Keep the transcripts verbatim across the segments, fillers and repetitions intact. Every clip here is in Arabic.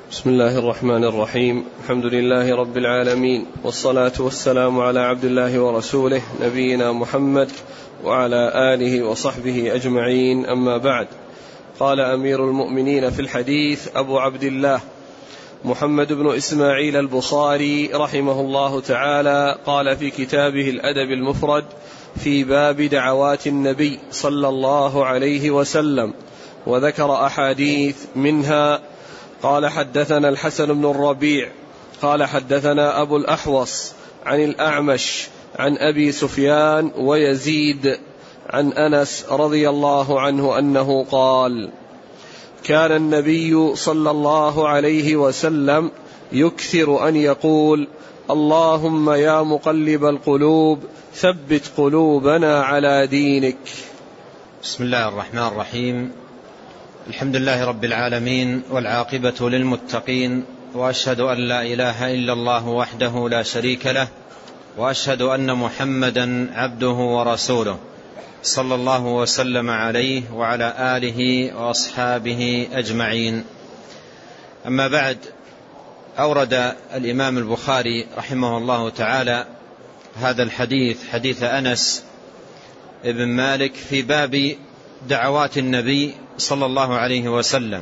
بسم الله الرحمن الرحيم. الحمد لله رب العالمين، والصلاة والسلام على عبد الله ورسوله نبينا محمد وعلى آله وصحبه أجمعين، أما بعد. قال أمير المؤمنين في الحديث أبو عبد الله محمد بن إسماعيل البخاري رحمه الله تعالى، قال في كتابه الأدب المفرد في باب دعوات النبي صلى الله عليه وسلم، وذكر أحاديث منها. قال حدثنا الحسن بن الربيع قال حدثنا أبو الأحوص عن الأعمش عن أبي سفيان ويزيد عن أنس رضي الله عنه أنه قال: كان النبي صلى الله عليه وسلم يكثر أن يقول: اللهم يا مقلب القلوب ثبت قلوبنا على دينك. بسم الله الرحمن الرحيم. الحمد لله رب العالمين، والعاقبة للمتقين، وأشهد أن لا إله إلا الله وحده لا شريك له، وأشهد أن محمدا عبده ورسوله، صلى الله وسلم عليه وعلى آله وأصحابه أجمعين. أما بعد، أورد الإمام البخاري رحمه الله تعالى هذا الحديث، حديث أنس ابن مالك، في باب دعوات النبي صلى الله عليه وسلم.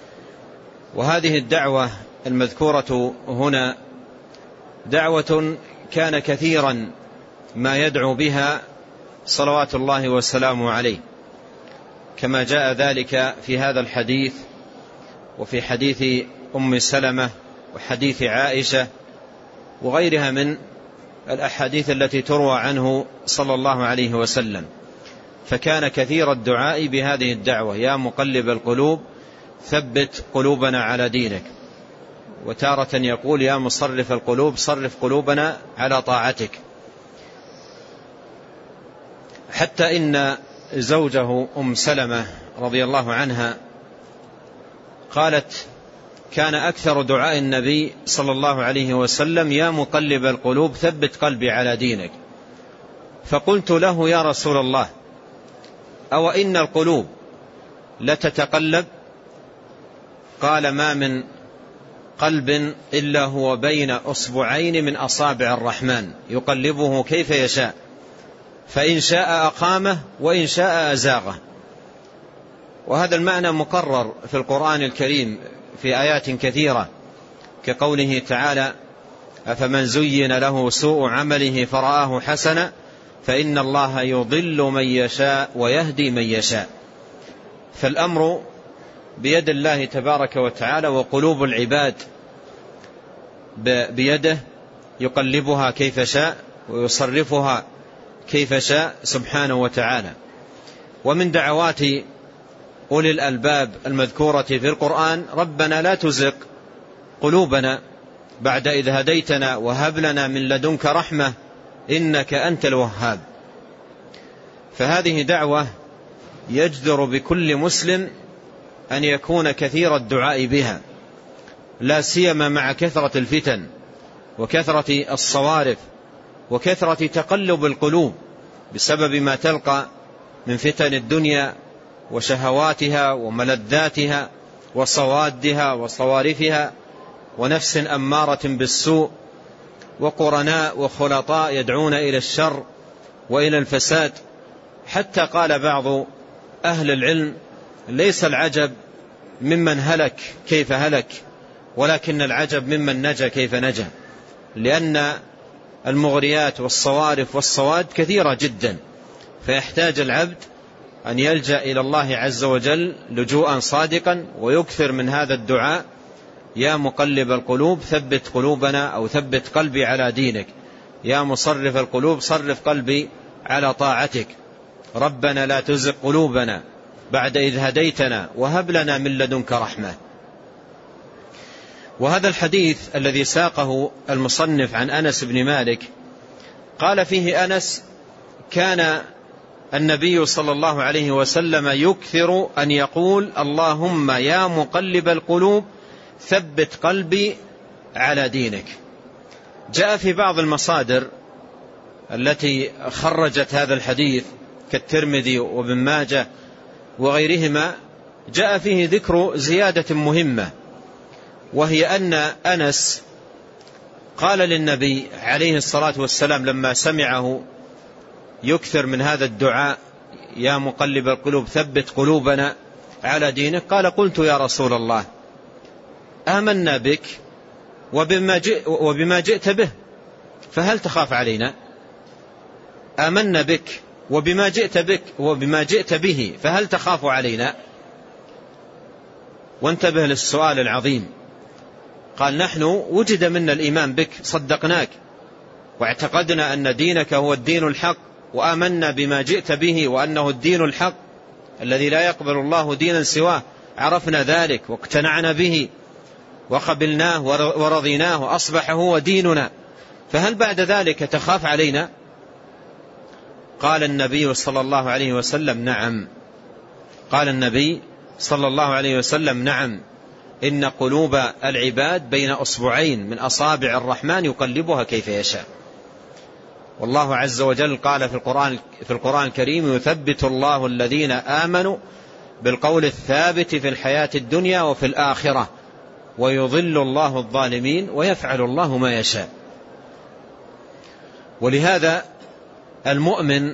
وهذه الدعوة المذكورة هنا دعوة كان كثيرا ما يدعو بها صلوات الله وسلامه عليه، كما جاء ذلك في هذا الحديث وفي حديث أم سلمة وحديث عائشة وغيرها من الأحاديث التي تروى عنه صلى الله عليه وسلم. فكان كثير الدعاء بهذه الدعوة: يا مقلب القلوب ثبت قلوبنا على دينك. وتارة يقول: يا مصرف القلوب صرف قلوبنا على طاعتك. حتى إن زوجه أم سلمة رضي الله عنها قالت: كان أكثر دعاء النبي صلى الله عليه وسلم: يا مقلب القلوب ثبت قلبي على دينك. فقلت له: يا رسول الله، أو إن القلوب لتتقلب؟ قال: ما من قلب إلا هو بين أصبعين من أصابع الرحمن يقلبه كيف يشاء، فإن شاء أقامه وإن شاء أزاغه. وهذا المعنى مقرر في القرآن الكريم في آيات كثيرة، كقوله تعالى: أفمن زين له سوء عمله فرآه حسنا فإن الله يضل من يشاء ويهدي من يشاء. فالأمر بيد الله تبارك وتعالى، وقلوب العباد بيده، يقلبها كيف شاء ويصرفها كيف شاء سبحانه وتعالى. ومن دعوات أولي الألباب المذكورة في القرآن: ربنا لا تزغ قلوبنا بعد إذ هديتنا وهب لنا من لدنك رحمة إنك أنت الوهاب. فهذه دعوة يجدر بكل مسلم أن يكون كثير الدعاء بها، لا سيما مع كثرة الفتن وكثرة الصوارف وكثرة تقلب القلوب بسبب ما تلقى من فتن الدنيا وشهواتها وملذاتها وصوادها وصوارفها، ونفس أمارة بالسوء، وقرناء وخلطاء يدعون إلى الشر وإلى الفساد. حتى قال بعض أهل العلم: ليس العجب ممن هلك كيف هلك، ولكن العجب ممن نجا كيف نجا، لأن المغريات والصوارف والصواد كثيرة جدا، فيحتاج العبد أن يلجأ إلى الله عز وجل لجوءا صادقا، ويكثر من هذا الدعاء: يا مقلب القلوب ثبت قلوبنا، أو ثبت قلبي على دينك. يا مصرف القلوب صرف قلبي على طاعتك. ربنا لا تزغ قلوبنا بعد إذ هديتنا وهب لنا من لدنك رحمة. وهذا الحديث الذي ساقه المصنف عن أنس بن مالك، قال فيه أنس: كان النبي صلى الله عليه وسلم يكثر أن يقول: اللهم يا مقلب القلوب ثبت قلبي على دينك. جاء في بعض المصادر التي خرجت هذا الحديث كالترمذي وابن ماجه وغيرهما، جاء فيه ذكر زيادة مهمة، وهي أن أنس قال للنبي عليه الصلاة والسلام لما سمعه يكثر من هذا الدعاء: يا مقلب القلوب ثبت قلوبنا على دينك، قال: قلت يا رسول الله آمنا بك وبما, جئ وبما جئت به فهل تخاف علينا؟ آمنا بك وبما جئت بك وبما جئت به فهل تخاف علينا؟ وانتبه للسؤال العظيم. قال: نحن وجد منا الإيمان بك، صدقناك واعتقدنا أن دينك هو الدين الحق، وآمنا بما جئت به وأنه الدين الحق الذي لا يقبل الله دينا سواه، عرفنا ذلك واقتنعنا به وقبلناه ورضيناه وأصبح هو ديننا، فهل بعد ذلك تخاف علينا؟ قال النبي صلى الله عليه وسلم: نعم. قال النبي صلى الله عليه وسلم: نعم، إن قلوب العباد بين أصبعين من أصابع الرحمن يقلبها كيف يشاء. والله عز وجل قال في القرآن, في القرآن الكريم: يثبت الله الذين آمنوا بالقول الثابت في الحياة الدنيا وفي الآخرة ويضل الله الظالمين ويفعل الله ما يشاء. ولهذا المؤمن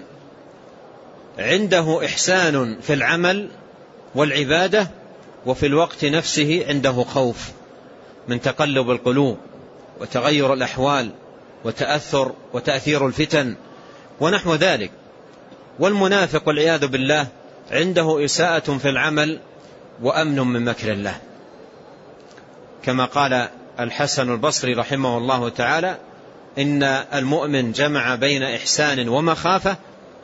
عنده إحسان في العمل والعبادة، وفي الوقت نفسه عنده خوف من تقلب القلوب وتغير الأحوال وتأثر وتأثير الفتن ونحو ذلك. والمنافق والعياذ بالله عنده إساءة في العمل وأمن من مكر الله، كما قال الحسن البصري رحمه الله تعالى: إن المؤمن جمع بين إحسان ومخافة،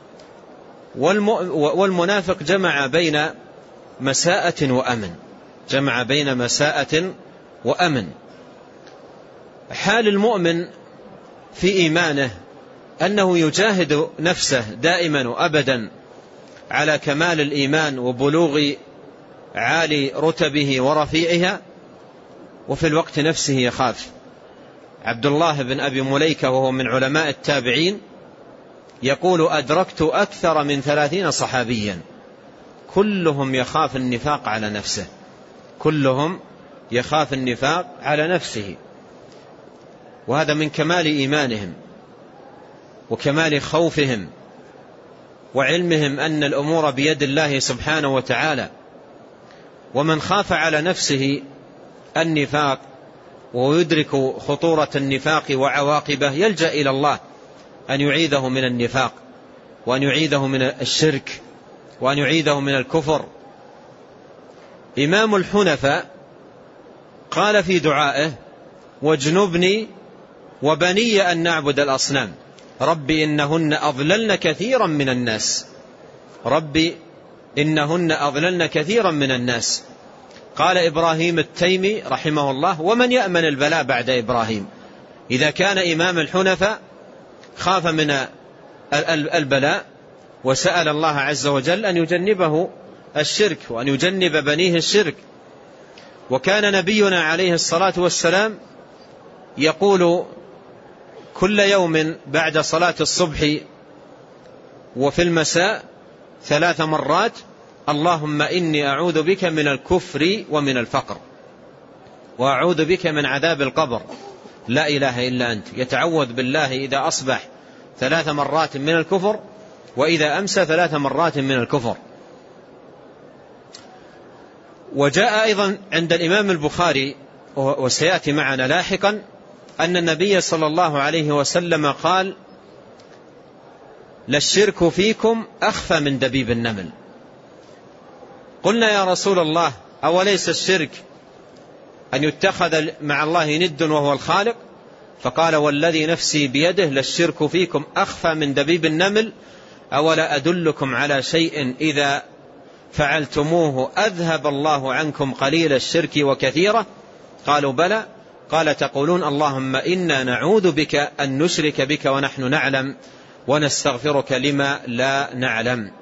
والمنافق جمع بين مساءة وأمن، جمع بين مساءة وأمن. حال المؤمن في إيمانه أنه يجاهد نفسه دائما وأبدا على كمال الإيمان وبلوغ عالي رتبه ورفيعها، وفي الوقت نفسه يخاف. عبد الله بن أبي مليكة وهو من علماء التابعين يقول: أدركت أكثر من ثلاثين صحابيا كلهم يخاف النفاق على نفسه، كلهم يخاف النفاق على نفسه. وهذا من كمال إيمانهم وكمال خوفهم وعلمهم أن الأمور بيد الله سبحانه وتعالى. ومن خاف على نفسه النفاق ويدرك خطورة النفاق وعواقبه يلجأ إلى الله أن يعيذه من النفاق، وأن يعيذه من الشرك، وأن يعيذه من الكفر. إمام الحنفاء قال في دعائه: واجنبني وبني أن نعبد الأصنام، ربي إنهن أضللن كثيرا من الناس، ربي إنهن أضللن كثيرا من الناس. قال إبراهيم التيمي رحمه الله: ومن يأمن البلاء بعد إبراهيم؟ إذا كان إمام الحنفاء خاف من البلاء وسأل الله عز وجل أن يجنبه الشرك وأن يجنب بنيه الشرك. وكان نبينا عليه الصلاة والسلام يقول كل يوم بعد صلاة الصبح وفي المساء ثلاث مرات: اللهم إني أعوذ بك من الكفر ومن الفقر، وأعوذ بك من عذاب القبر، لا إله إلا أنت. يتعوذ بالله إذا أصبح ثلاث مرات من الكفر، وإذا أمسى ثلاث مرات من الكفر. وجاء أيضا عند الإمام البخاري وسيأتي معنا لاحقا أن النبي صلى الله عليه وسلم قال: للشرك فيكم أخفى من دبيب النمل. قلنا يا رسول الله: أوليس الشرك أن يتخذ مع الله ند وهو الخالق؟ فقال: والذي نفسي بيده للشرك فيكم أخفى من دبيب النمل، أولا أدلكم على شيء إذا فعلتموه أذهب الله عنكم قليل الشرك وكثيرة؟ قالوا: بلى. قال: تقولون اللهم إنا نعوذ بك أن نشرك بك ونحن نعلم ونستغفرك لما لا نعلم.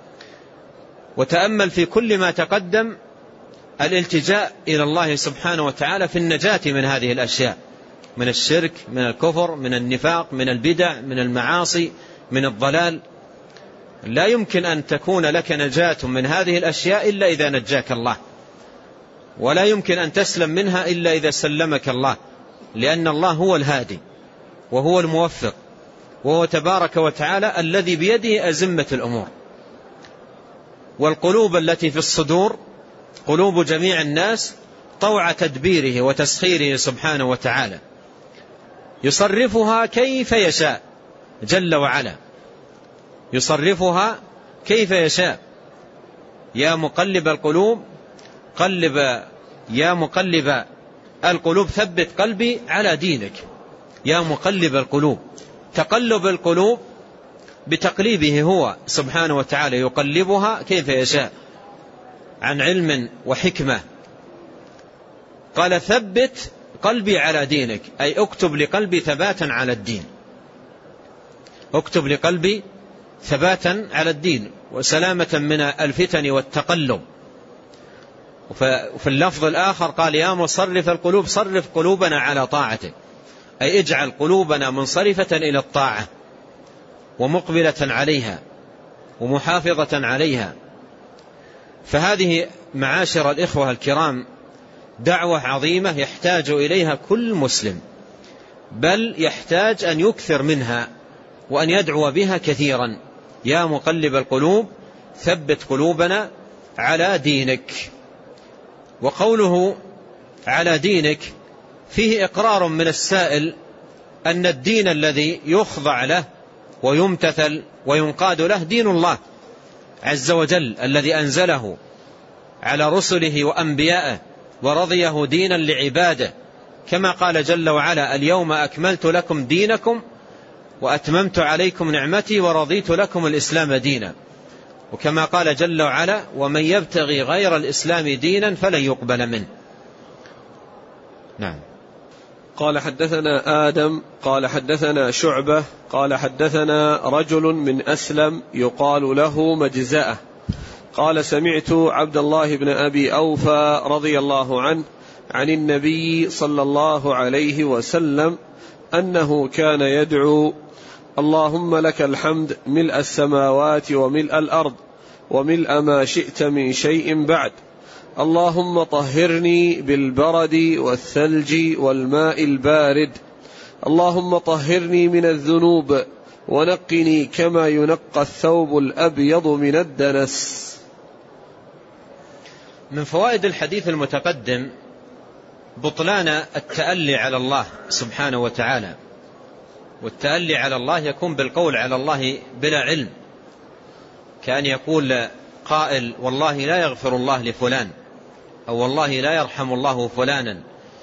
وتأمل في كل ما تقدم الالتجاء إلى الله سبحانه وتعالى في النجاة من هذه الأشياء، من الشرك، من الكفر، من النفاق، من البدع، من المعاصي، من الضلال. لا يمكن أن تكون لك نجاة من هذه الأشياء إلا إذا نجاك الله. ولا يمكن أن تسلم منها إلا إذا سلمك الله، لأن الله هو الهادي وهو الموفق، وهو تبارك وتعالى الذي بيده أزمة الأمور. والقلوب التي في الصدور قلوب جميع الناس طوع تدبيره وتسخيره سبحانه وتعالى، يصرفها كيف يشاء جل وعلا، يصرفها كيف يشاء. يا مقلب القلوب قلب يا مقلب القلوب ثبت قلبي على دينك. يا مقلب القلوب، تقلب القلوب بتقليبه هو سبحانه وتعالى، يقلبها كيف يشاء عن علم وحكمة. قال ثبت قلبي على دينك، أي اكتب لقلبي ثباتا على الدين، اكتب لقلبي ثباتا على الدين وسلامة من الفتن والتقلب. وفي اللفظ الآخر قال يا مصرف القلوب صرف قلوبنا على طاعتك، أي اجعل قلوبنا منصرفة إلى الطاعة ومقبلة عليها ومحافظة عليها. فهذه معاشر الإخوة الكرام دعوة عظيمة يحتاج إليها كل مسلم، بل يحتاج أن يكثر منها وأن يدعو بها كثيرا. يا مقلب القلوب ثبت قلوبنا على دينك. وقوله على دينك فيه إقرار من السائل أن الدين الذي يخضع له ويمتثل وينقاد له دين الله عز وجل الذي أنزله على رسله وأنبيائه ورضيه دينا لعباده، كما قال جل وعلا اليوم أكملت لكم دينكم وأتممت عليكم نعمتي ورضيت لكم الإسلام دينا، وكما قال جل وعلا ومن يبتغي غير الإسلام دينا فلن يقبل منه. نعم. قال حدثنا آدم قال حدثنا شعبة قال حدثنا رجل من أسلم يقال له مجزأة قال سمعت عبد الله بن أبي أوفى رضي الله عنه عن النبي صلى الله عليه وسلم أنه كان يدعو اللهم لك الحمد ملء السماوات وملء الأرض وملء ما شئت من شيء بعد، اللهم طهرني بالبرد والثلج والماء البارد، اللهم طهرني من الذنوب ونقني كما ينقى الثوب الأبيض من الدنس. من فوائد الحديث المتقدم بطلان التألي على الله سبحانه وتعالى، والتألي على الله يكون بالقول على الله بلا علم، كأن يقول قائل والله لا يغفر الله لفلان، أو والله لا يرحم الله فلانا.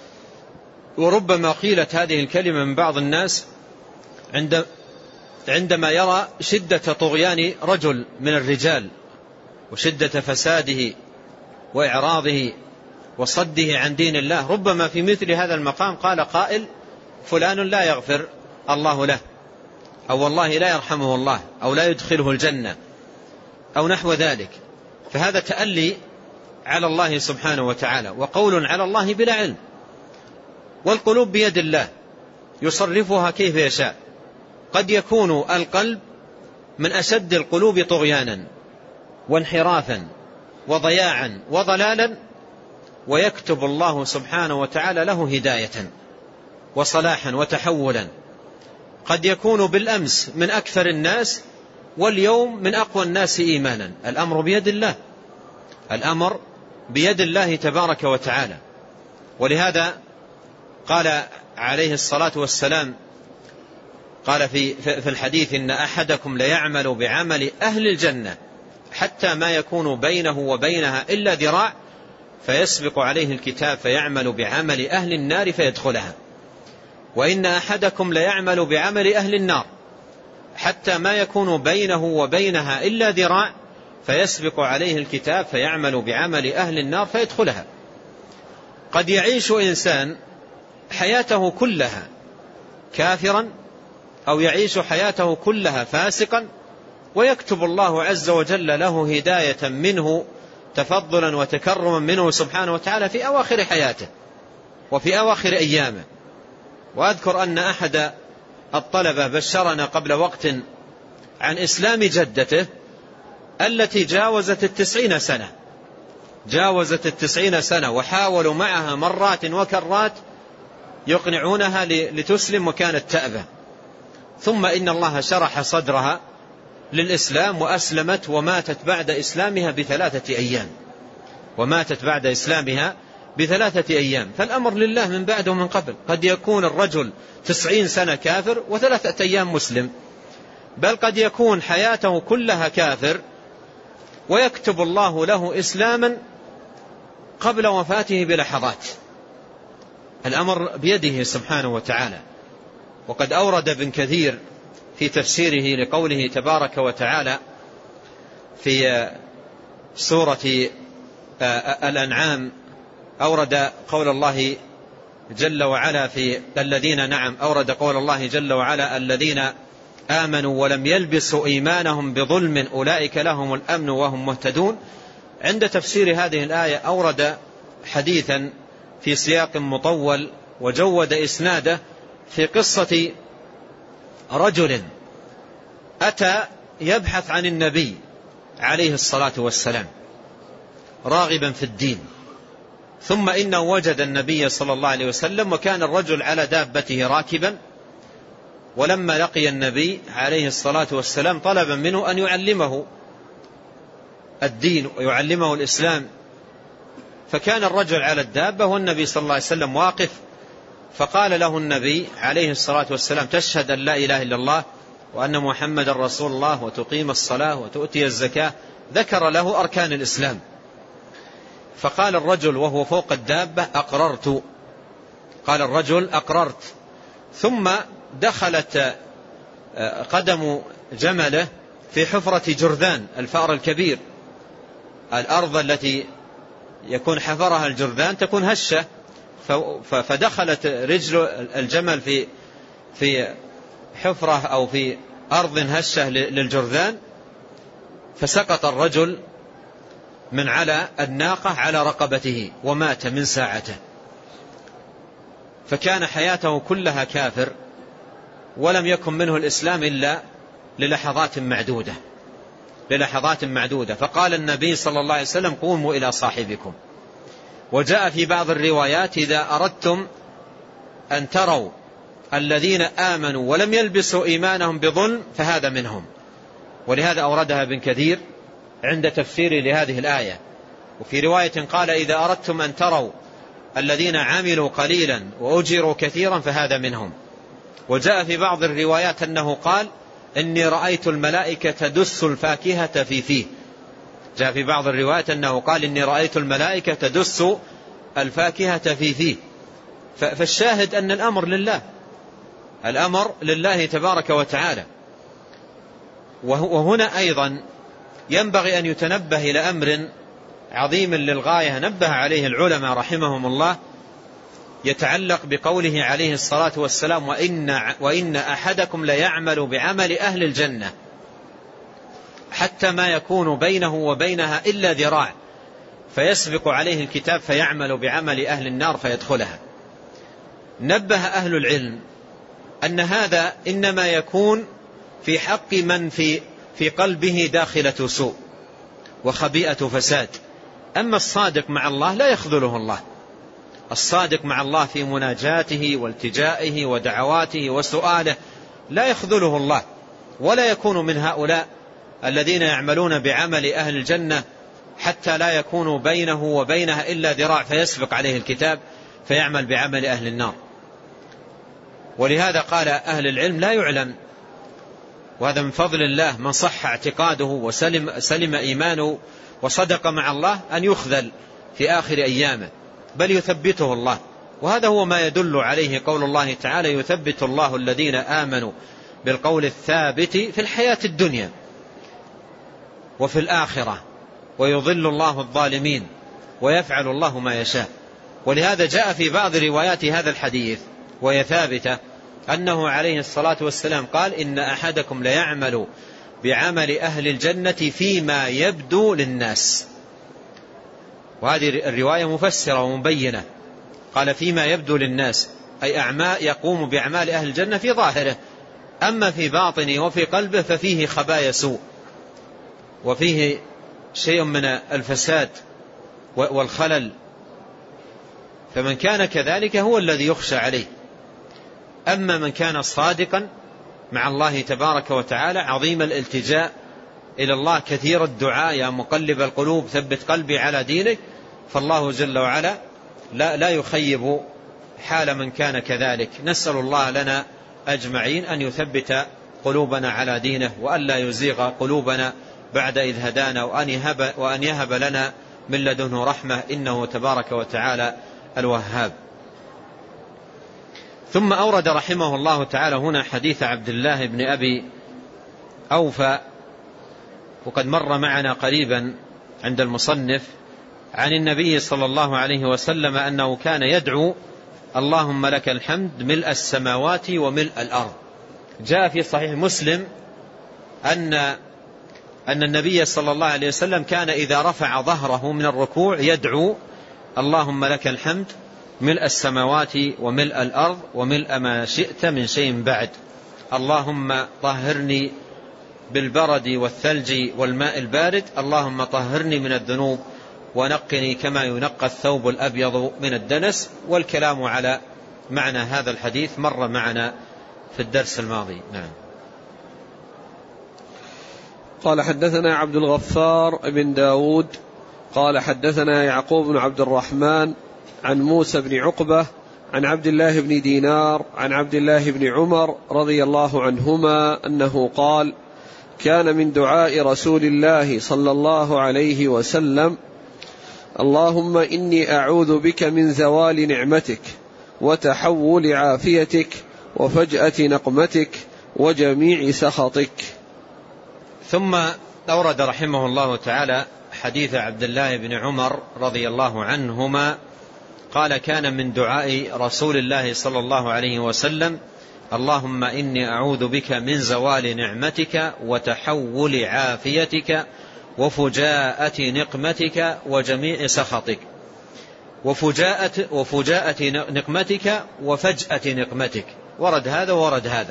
وربما قيلت هذه الكلمة من بعض الناس عند عندما يرى شدة طغيان رجل من الرجال وشدة فساده وإعراضه وصده عن دين الله، ربما في مثل هذا المقام قال قائل فلان لا يغفر الله له، أو والله لا يرحمه الله، أو لا يدخله الجنة، أو نحو ذلك. فهذا تألي على الله سبحانه وتعالى وقول على الله بلا علم. والقلوب بيد الله يصرفها كيف يشاء. قد يكون القلب من أشد القلوب طغيانا وانحرافا وضياعا وضلالا، ويكتب الله سبحانه وتعالى له هداية وصلاحا وتحولا. قد يكون بالأمس من أكثر الناس واليوم من أقوى الناس إيمانا. الأمر بيد الله، الأمر بيد الله تبارك وتعالى. ولهذا قال عليه الصلاة والسلام قال في في الحديث إن أحدكم ليعمل بعمل أهل الجنة حتى ما يكون بينه وبينها إلا ذراع فيسبق عليه الكتاب فيعمل بعمل أهل النار فيدخلها، وإن أحدكم ليعمل بعمل أهل النار حتى ما يكون بينه وبينها إلا ذراع فيسبق عليه الكتاب فيعمل بعمل أهل النار فيدخلها. قد يعيش إنسان حياته كلها كافرا أو يعيش حياته كلها فاسقا، ويكتب الله عز وجل له هداية منه تفضلا وتكرما منه سبحانه وتعالى في أواخر حياته وفي أواخر أيامه. وأذكر أن أحد الطلبة بشرنا قبل وقت عن إسلام جدته التي جاوزت التسعين سنة، جاوزت التسعين سنة وحاولوا معها مرات وكرات يقنعونها لتسلم وكانت تأبى، ثم إن الله شرح صدرها للإسلام وأسلمت وماتت بعد إسلامها بثلاثة أيام وماتت بعد إسلامها بثلاثة أيام. فالأمر لله من بعد ومن قبل. قد يكون الرجل تسعين سنة كافر وثلاثة أيام مسلم، بل قد يكون حياته كلها كافر ويكتب الله له إسلاما قبل وفاته بلحظات. الأمر بيده سبحانه وتعالى. وقد أورد ابن كثير في تفسيره لقوله تبارك وتعالى في سورة الأنعام، أورد قول الله جل وعلا في الذين نعم أورد قول الله جل وعلا الذين آمنوا ولم يلبسوا إيمانهم بظلم أولئك لهم الأمن وهم مهتدون. عند تفسير هذه الآية أورد حديثا في سياق مطول وجود إسناده في قصة رجل أتى يبحث عن النبي عليه الصلاة والسلام راغبا في الدين، ثم إنه وجد النبي صلى الله عليه وسلم وكان الرجل على دابته راكبا، ولما لقي النبي عليه الصلاة والسلام طلب منه أن يعلمه الدين ويعلمه الإسلام، فكان الرجل على الدابة والنبي صلى الله عليه وسلم واقف، فقال له النبي عليه الصلاة والسلام تشهد أن لا إله إلا الله وأن محمد رسول الله وتقيم الصلاة وتؤتي الزكاة، ذكر له أركان الإسلام. فقال الرجل وهو فوق الدابة أقررت، قال الرجل أقررت، ثم دخلت قدم جمله في حفرة جرذان الفأر الكبير، الأرض التي يكون حفرها الجرذان تكون هشة، فدخلت رجل الجمل في في حفرة أو في أرض هشة للجرذان، فسقط الرجل من على الناقة على رقبته ومات من ساعته. فكان حياته كلها كافر ولم يكن منه الإسلام إلا للحظات معدودة للحظات معدودة فقال النبي صلى الله عليه وسلم قوموا إلى صاحبكم. وجاء في بعض الروايات إذا أردتم أن تروا الذين آمنوا ولم يلبسوا إيمانهم بظلم فهذا منهم، ولهذا أوردها ابن كثير عند تفسير لهذه الآية. وفي رواية قال إذا أردتم أن تروا الذين عملوا قليلا وأجروا كثيرا فهذا منهم. وجاء في بعض الروايات أنه قال إني رأيت الملائكة تدس الفاكهة في فيه، جاء في بعض الروايات أنه قال إني رأيت الملائكة تدس الفاكهة في فيه. فالشاهد أن الأمر لله، الأمر لله تبارك وتعالى. وهنا أيضا ينبغي أن يتنبه إلى أمر عظيم للغاية نبه عليه العلماء رحمهم الله، يتعلق بقوله عليه الصلاة والسلام وإن, وإن أحدكم ليعمل بعمل أهل الجنة حتى ما يكون بينه وبينها إلا ذراع فيسبق عليه الكتاب فيعمل بعمل أهل النار فيدخلها. نبه أهل العلم أن هذا إنما يكون في حق من في, في قلبه داخلة سوء وخبيئة فساد، أما الصادق مع الله لا يخذله الله. الصادق مع الله في مناجاته والتجائه ودعواته وسؤاله لا يخذله الله، ولا يكون من هؤلاء الذين يعملون بعمل أهل الجنة حتى لا يكون بينه وبينها إلا ذراع فيسبق عليه الكتاب فيعمل بعمل أهل النار. ولهذا قال أهل العلم لا يعلم، وهذا من فضل الله، من صح اعتقاده وسلم سلم إيمانه وصدق مع الله أن يخذل في آخر أيامه، بل يثبته الله. وهذا هو ما يدل عليه قول الله تعالى يثبت الله الذين آمنوا بالقول الثابت في الحياة الدنيا وفي الآخرة ويضل الله الظالمين ويفعل الله ما يشاء. ولهذا جاء في بعض روايات هذا الحديث وهي ثابتة أنه عليه الصلاة والسلام قال إن أحدكم ليعمل بعمل أهل الجنة فيما يبدو للناس. وهذه الرواية مفسرة ومبينة، قال فيما يبدو للناس أي أعمال يقوم بأعمال أهل الجنة في ظاهره، أما في باطنه وفي قلبه ففيه خبايا سوء وفيه شيء من الفساد والخلل، فمن كان كذلك هو الذي يخشى عليه. أما من كان صادقا مع الله تبارك وتعالى عظيم الالتجاء إلى الله كثير الدعاء يا مقلب القلوب ثبت قلبي على دينك، فالله جل وعلا لا, لا يخيب حال من كان كذلك. نسأل الله لنا أجمعين أن يثبت قلوبنا على دينه، وأن لا يزيغ قلوبنا بعد إذ هدانا، وأن يهب, وأن يهب لنا من لدنه رحمة، إنه تبارك وتعالى الوهاب. ثم أورد رحمه الله تعالى هنا حديث عبد الله بن أبي أوفى، وقد مر معنا قريبا عند المصنف عن النبي صلى الله عليه وسلم أنه كان يدعو اللهم لك الحمد ملء السماوات وملء الأرض. جاء في صحيح مسلم أن أن النبي صلى الله عليه وسلم كان إذا رفع ظهره من الركوع يدعو اللهم لك الحمد ملء السماوات وملء الأرض وملء ما شئت من شيء بعد، اللهم طهرني بالبرد والثلج والماء البارد، اللهم طهرني من الذنوب ونقني كما ينقى الثوب الأبيض من الدنس. والكلام على معنى هذا الحديث مر معنا في الدرس الماضي. نعم. قال حدثنا عبد الغفار بن داود قال حدثنا يعقوب بن عبد الرحمن عن موسى بن عقبة عن عبد الله بن دينار عن عبد الله بن عمر رضي الله عنهما أنه قال: كان من دعاء رسول الله صلى الله عليه وسلم: اللهم إني أعوذ بك من زوال نعمتك وتحول عافيتك وفجأة نقمتك وجميع سخطك. ثم أورد رحمه الله تعالى حديث عبد الله بن عمر رضي الله عنهما قال: كان من دعاء رسول الله صلى الله عليه وسلم: اللهم إني أعوذ بك من زوال نعمتك وتحول عافيتك وفجاءة نقمتك وجميع سخطك. وفجاءة, وفجاءة نقمتك وفجأة نقمتك، ورد هذا ورد هذا.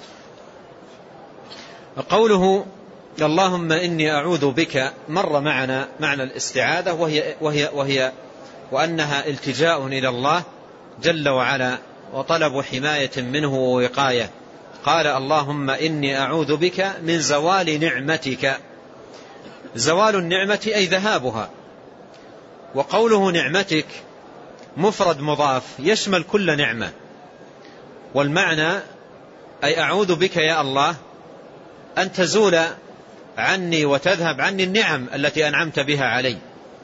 قوله اللهم إني أعوذ بك مر معنا معنى الاستعاذة، وهي, وهي, وهي وأنها التجاء إلى الله جل وعلا وطلب حماية منه ووقاية. قال: اللهم إني أعوذ بك من زوال نعمتك. زوال النعمة أي ذهابها. وقوله نعمتك مفرد مضاف يشمل كل نعمة، والمعنى أي أعوذ بك يا الله أن تزول عني وتذهب عني النعم التي أنعمت بها علي.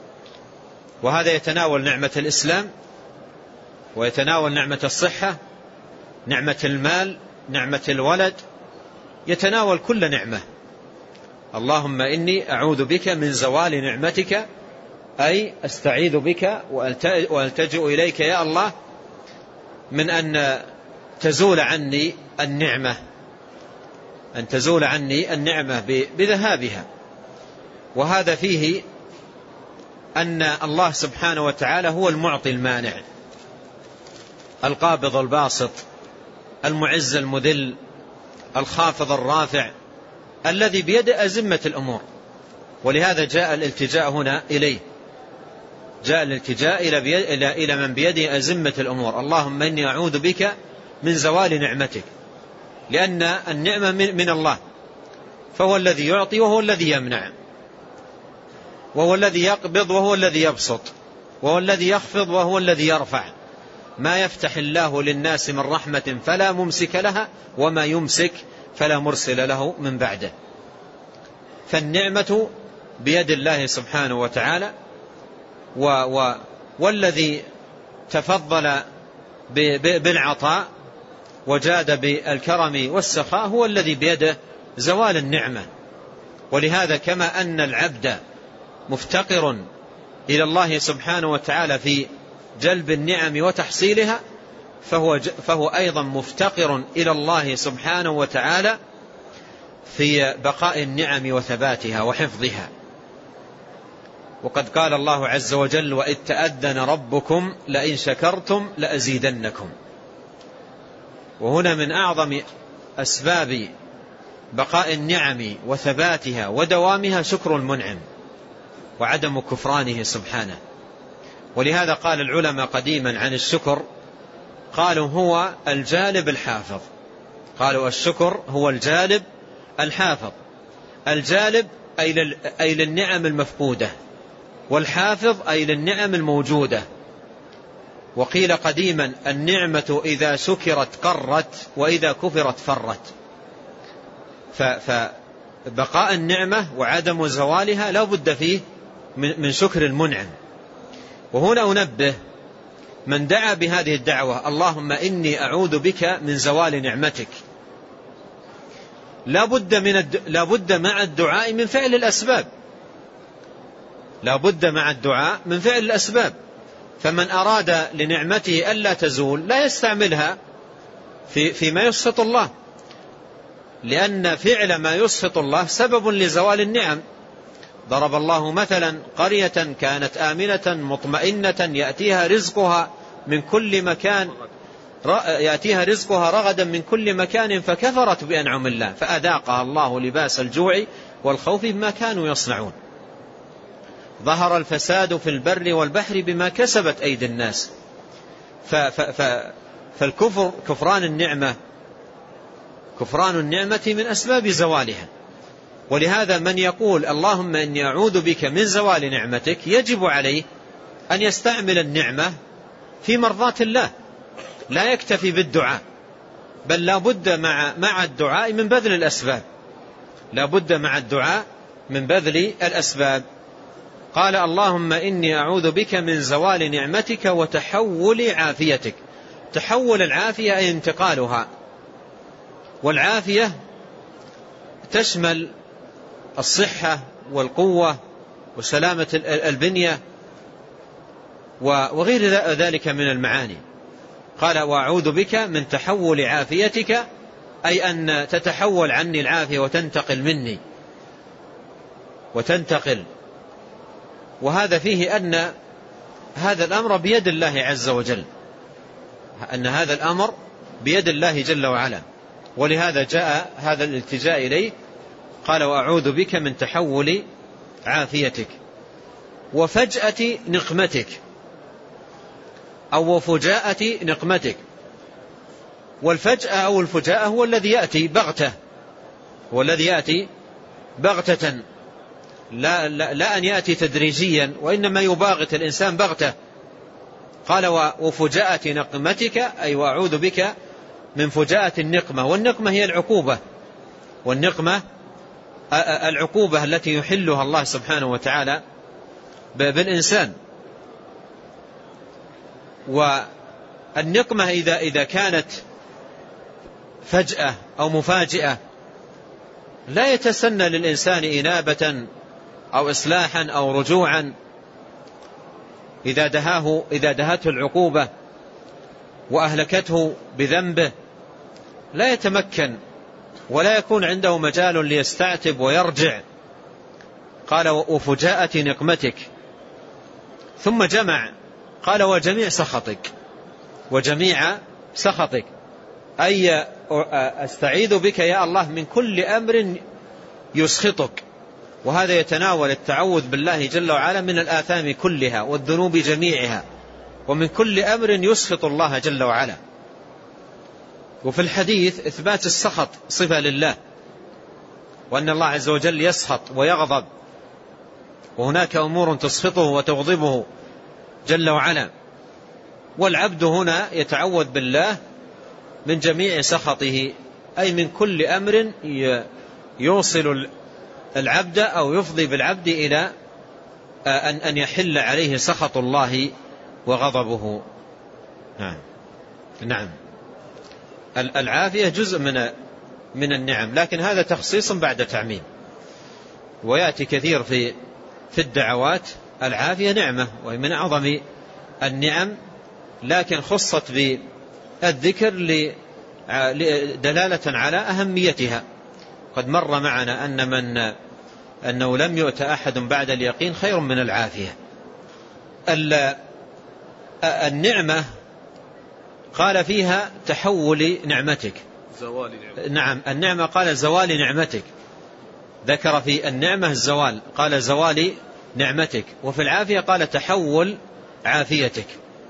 وهذا يتناول نعمة الإسلام، ويتناول نعمة الصحة، نعمة المال، نعمة الولد، يتناول كل نعمة. اللهم إني أعوذ بك من زوال نعمتك، أي أستعيذ بك وألتجئ إليك يا الله من أن تزول عني النعمة، أن تزول عني النعمة بذهابها. وهذا فيه أن الله سبحانه وتعالى هو المعطي المانع، القابض الباسط، المعز المذل، الخافض الرافع، الذي بيده أزمة الأمور. ولهذا جاء الالتجاء هنا إليه، جاء الالتجاء إلى, إلى, إلى من بيده أزمة الأمور. اللهم إني أعوذ بك من زوال نعمتك، لأن النعمة من الله، فهو الذي يعطي وهو الذي يمنع، وهو الذي يقبض وهو الذي يبسط، وهو الذي يخفض وهو الذي يرفع. ما يفتح الله للناس من رحمة فلا ممسك لها، وما يمسك فلا مرسل له من بعده. فالنعمة بيد الله سبحانه وتعالى، و و والذي تفضل بالعطاء وجاد بالكرم والسخاء هو الذي بيده زوال النعمة. ولهذا كما أن العبد مفتقر إلى الله سبحانه وتعالى في جلب النعم وتحصيلها، فهو, فهو أيضا مفتقر إلى الله سبحانه وتعالى في بقاء النعم وثباتها وحفظها. وقد قال الله عز وجل: وإذ تأذن ربكم لئن شكرتم لأزيدنكم. وهنا من أعظم أسباب بقاء النعم وثباتها ودوامها شكر المنعم وعدم كفرانه سبحانه. ولهذا قال العلماء قديما عن الشكر، قالوا هو الجالب الحافظ. قالوا الشكر هو الجالب الحافظ. الجالب أي للنعم المفقودة، والحافظ أي للنعم الموجودة. وقيل قديما النعمة إذا سكرت قرت، وإذا كفرت فرت. فبقاء النعمة وعدم زوالها لا بد فيه من شكر المنعم. وهنا أنبه من دعا بهذه الدعوة اللهم إني أعوذ بك من زوال نعمتك، لا بد من الد... لا بد مع الدعاء من فعل الأسباب، لا بد مع الدعاء من فعل الأسباب. فمن أراد لنعمته ألا تزول لا يستعملها في فيما يسخط الله، لأن فعل ما يسخط الله سبب لزوال النعم. ضرب الله مثلا قرية كانت آمنة مطمئنة يأتيها رزقها من كل مكان يأتيها رزقها رغدا من كل مكان فكفرت بأنعم الله فأذاقها الله لباس الجوع والخوف بما كانوا يصنعون. ظهر الفساد في البر والبحر بما كسبت أيدي الناس. فالكفر كفران النعمة كفران النعمة من أسباب زوالها. ولهذا من يقول اللهم إني أعوذ بك من زوال نعمتك يجب عليه أن يستعمل النعمة في مرضاة الله، لا يكتفي بالدعاء، بل لا بد مع مع الدعاء من بذل الأسباب، لا بد مع الدعاء من بذل الأسباب. قال اللهم إني أعوذ بك من زوال نعمتك وتحول عافيتك. تحول العافية أي انتقالها، والعافية تشمل الصحة والقوة وسلامة البنية وغير ذلك من المعاني. قال وأعوذ بك من تحول عافيتك، أي أن تتحول عني العافية وتنتقل مني وتنتقل. وهذا فيه أن هذا الأمر بيد الله عز وجل، أن هذا الأمر بيد الله جل وعلا. ولهذا جاء هذا الالتجاء إليه. قال وأعوذ بك من تحول عافيتك وفجأة نقمتك أو وفجاءة نقمتك. والفجأة أو الفجاءة هو الذي يأتي بغتة، هو الذي يأتي بغتة، لا, لا, لا أن يأتي تدريجيا، وإنما يباغت الإنسان بغتة. قال وفجاءة نقمتك أي وأعوذ بك من فجاءة النقمة. والنقمة هي العقوبة، والنقمة العقوبة التي يحلها الله سبحانه وتعالى بالإنسان. والنقمة إذا إذا كانت فجأة أو مفاجئة لا يتسنى للإنسان إنابة أو إصلاحا أو رجوعا. إذا دهاه إذا دهته العقوبة وأهلكته بذنبه لا يتمكن ولا يكون عنده مجال ليستعتب ويرجع. قال وفجاءة نقمتك، ثم جمع قال وجميع سخطك، وجميع سخطك أي أستعيذ بك يا الله من كل أمر يسخطك. وهذا يتناول التعوذ بالله جل وعلا من الآثام كلها والذنوب جميعها، ومن كل أمر يسخط الله جل وعلا. وفي الحديث إثبات السخط صفة لله، وأن الله عز وجل يسخط ويغضب، وهناك أمور تسخطه وتغضبه جل وعلا. والعبد هنا يتعوذ بالله من جميع سخطه، أي من كل أمر يوصل العبد أو يفضي بالعبد إلى أن يحل عليه سخط الله وغضبه. نعم نعم العافية جزء من من النعم، لكن هذا تخصيص بعد تعميم. ويأتي كثير في في الدعوات العافية نعمة وهي من أعظم النعم، لكن خصت بالذكر دلالة على أهميتها. قد مر معنا أن من أنه لم يؤت أحد بعد اليقين خير من العافية. النعمة قال فيها تحول نعمتك، زوال نعمتك. نعم النعمة قال زوال نعمتك، ذكر في النعمة الزوال قال زوال نعمتك. وفي العافية قال تحول عافيتك.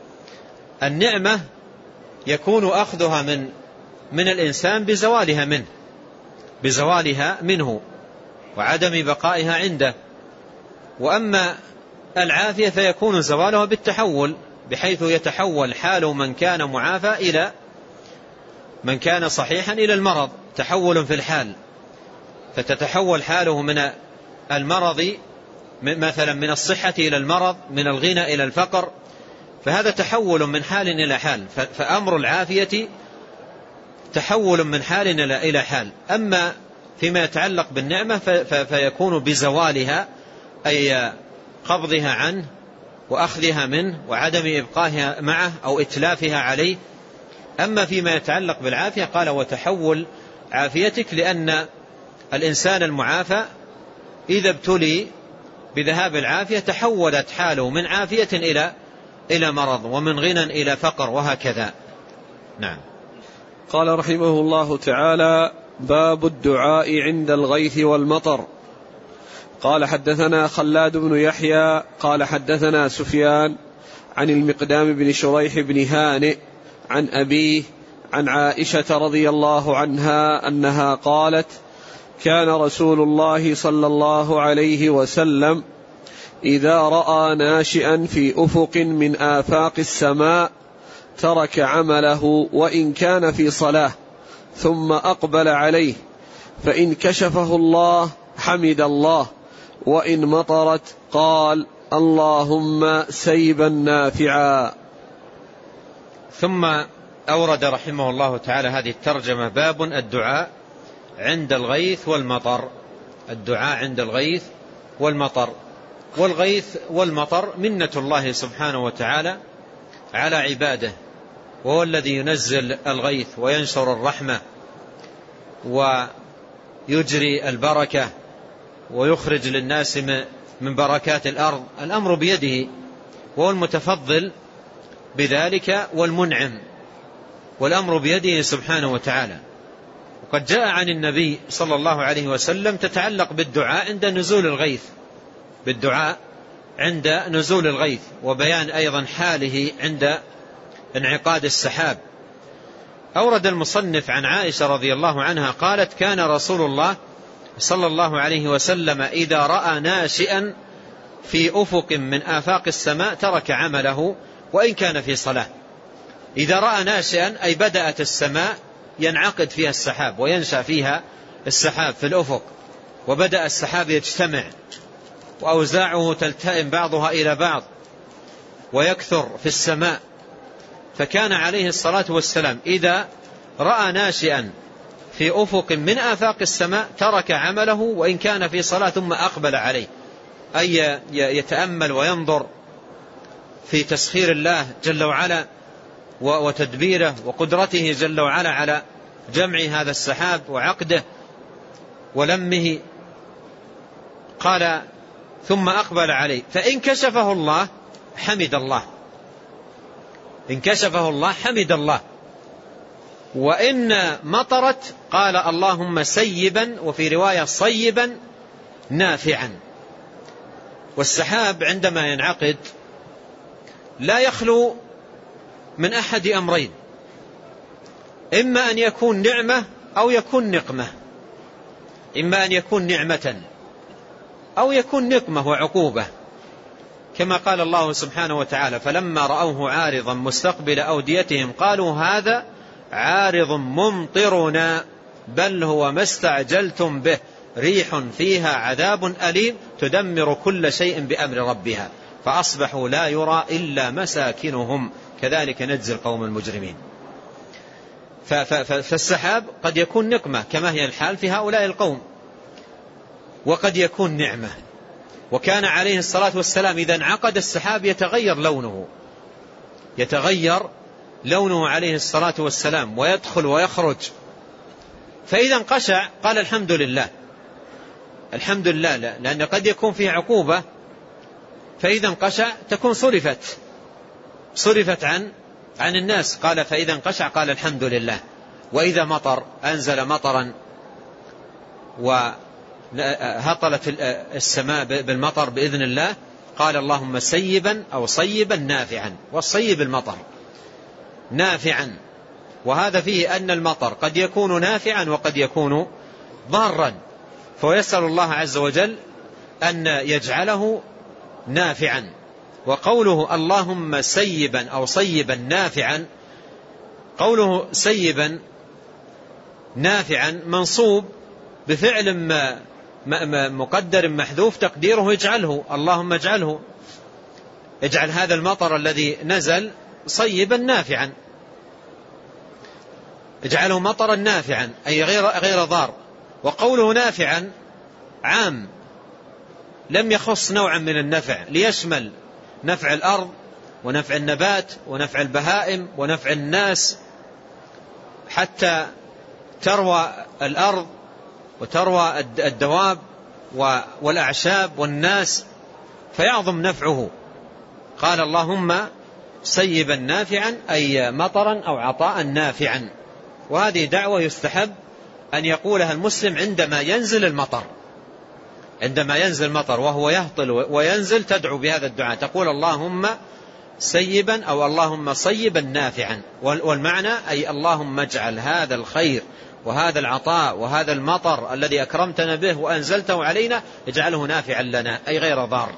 النعمة يكون أخذها من من الإنسان بزوالها منه بزوالها منه وعدم بقائها عنده. وأما العافية فيكون زوالها بالتحول، بحيث يتحول حال من كان معافى إلى من كان صحيحا إلى المرض، تحول في الحال، فتتحول حاله من المرض مثلا من الصحة إلى المرض، من الغنى إلى الفقر، فهذا تحول من حال إلى حال. فأمر العافية تحول من حال إلى حال. أما فيما يتعلق بالنعمة فيكون بزوالها، أي قبضها عنه وأخذها منه وعدم إبقائها معه أو إتلافها عليه. أما فيما يتعلق بالعافية قال وتحول عافيتك، لأن الإنسان المعافى إذا ابتلي بذهاب العافية تحولت حاله من عافية إلى إلى مرض، ومن غنى إلى فقر، وهكذا. نعم. قال رحمه الله تعالى: باب الدعاء عند الغيث والمطر. قال حدثنا خلاد بن يحيى قال حدثنا سفيان عن المقدام بن شريح بن هانئ عن أبيه عن عائشة رضي الله عنها أنها قالت: كان رسول الله صلى الله عليه وسلم إذا رأى ناشئا في أفق من آفاق السماء ترك عمله وإن كان في صلاة ثم أقبل عليه، فإن كشفه الله حمد الله، وإن مطرت قال: اللهم سيبا نافعا. ثم أورد رحمه الله تعالى هذه الترجمة: باب الدعاء عند الغيث والمطر. الدعاء عند الغيث والمطر. والغيث والمطر منة الله سبحانه وتعالى على عباده، وهو الذي ينزل الغيث وينشر الرحمة ويجري البركة ويخرج للناس من بركات الأرض. الأمر بيده، وهو المتفضل بذلك والمنعم، والأمر بيده سبحانه وتعالى. وقد جاء عن النبي صلى الله عليه وسلم تتعلق بالدعاء عند نزول الغيث، بالدعاء عند نزول الغيث، وبيان أيضا حاله عند انعقاد السحاب. أورد المصنف عن عائشة رضي الله عنها قالت: كان رسول الله صلى الله عليه وسلم إذا رأى ناشئا في أفق من آفاق السماء ترك عمله وإن كان في صلاة. إذا رأى ناشئا أي بدأت السماء ينعقد فيها السحاب وينشأ فيها السحاب في الأفق، وبدأ السحاب يجتمع وأوزاعه تلتئم بعضها إلى بعض ويكثر في السماء. فكان عليه الصلاة والسلام إذا رأى ناشئا في أفق من آفاق السماء ترك عمله وإن كان في صلاة ثم أقبل عليه، أي يتأمل وينظر في تسخير الله جل وعلا وتدبيره وقدرته جل وعلا على جمع هذا السحاب وعقده ولمه. قال: ثم أقبل عليه، فإن كشفه الله حمد الله، إن كشفه الله حمد الله، وإن مطرت قال: اللهم سيبا، وفي رواية صيبا نافعا. والسحاب عندما ينعقد لا يخلو من أحد أمرين: إما أن يكون نعمة أو يكون نقمة، إما أن يكون نعمة أو يكون نقمة وعقوبة، كما قال الله سبحانه وتعالى: فلما رأوه عارضا مستقبل أوديتهم قالوا هذا عارض ممطرنا بل هو ما استعجلتم به ريح فيها عذاب أليم تدمر كل شيء بأمر ربها فأصبحوا لا يرى إلا مساكنهم كذلك نجزي القوم المجرمين. فالسحاب قد يكون نقمة كما هي الحال في هؤلاء القوم، وقد يكون نعمة. وكان عليه الصلاة والسلام إذا انعقد السحاب يتغير لونه، يتغير لونه عليه الصلاة والسلام ويدخل ويخرج. فإذا انقشع قال الحمد لله، الحمد لله، لأن قد يكون فيه عقوبة، فإذا انقشع تكون صرفت صرفت عن عن الناس. قال: فإذا انقشع قال الحمد لله. وإذا مطر أنزل مطرا وهطلت السماء بالمطر بإذن الله قال اللهم سيبا أو صيبا نافعا، والصيب المطر نافعا، وهذا فيه أن المطر قد يكون نافعا وقد يكون ضارا، فيسأل الله عز وجل أن يجعله نافعا. وقوله اللهم سيبا أو صيبا نافعا، قوله سيبا نافعا منصوب بفعل ما مقدر محذوف تقديره اجعله، اللهم اجعله، اجعل هذا المطر الذي نزل صيبا نافعا، اجعله مطرا نافعا أي غير غير ضار. وقوله نافعا عام لم يخص نوعا من النفع، ليشمل نفع الأرض ونفع النبات ونفع البهائم ونفع الناس، حتى تروى الأرض وتروى الدواب والأعشاب والناس فيعظم نفعه. قال اللهم سيبا نافعا أي مطرا أو عطاء نافعا. وهذه دعوة يستحب أن يقولها المسلم عندما ينزل المطر، عندما ينزل المطر وهو يهطل وينزل تدعو بهذا الدعاء، تقول اللهم سيبا أو اللهم صيبا نافعا، والمعنى أي اللهم اجعل هذا الخير وهذا العطاء وهذا المطر الذي أكرمتنا به وأنزلته علينا اجعله نافعا لنا أي غير ضار.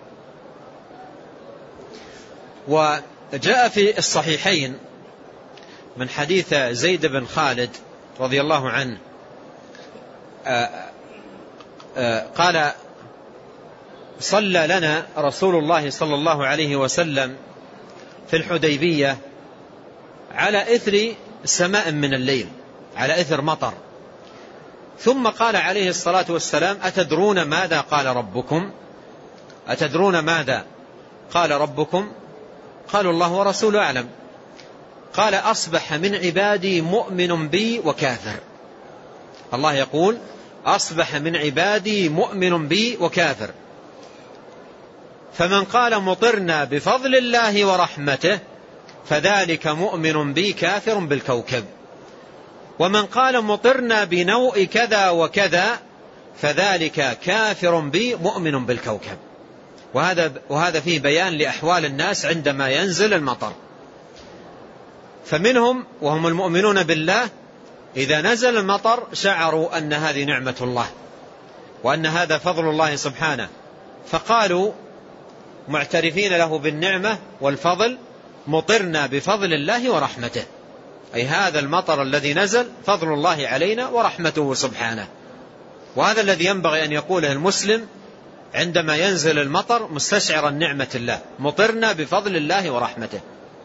وجاء في الصحيحين من حديث زيد بن خالد رضي الله عنه قال صلى لنا رسول الله صلى الله عليه وسلم في الحديبية على إثر سماء من الليل، على إثر مطر، ثم قال عليه الصلاة والسلام أتدرون ماذا قال ربكم؟ أتدرون ماذا قال ربكم؟ قالوا الله ورسوله أعلم. قال أصبح من عبادي مؤمن بي وكافر. الله يقول أصبح من عبادي مؤمن بي وكافر، فمن قال مطرنا بفضل الله ورحمته فذلك مؤمن بي كافر بالكوكب، ومن قال مطرنا بنوء كذا وكذا فذلك كافر بي مؤمن بالكوكب. وهذا, وهذا فيه بيان لأحوال الناس عندما ينزل المطر. فمنهم وهم المؤمنون بالله إذا نزل المطر شعروا أن هذه نعمة الله وأن هذا فضل الله سبحانه، فقالوا معترفين له بالنعمة والفضل مطرنا بفضل الله ورحمته، أي هذا المطر الذي نزل فضل الله علينا ورحمته سبحانه. وهذا الذي ينبغي أن يقوله المسلم عندما ينزل المطر مستشعرا نعمة الله، مطرنا بفضل الله ورحمته.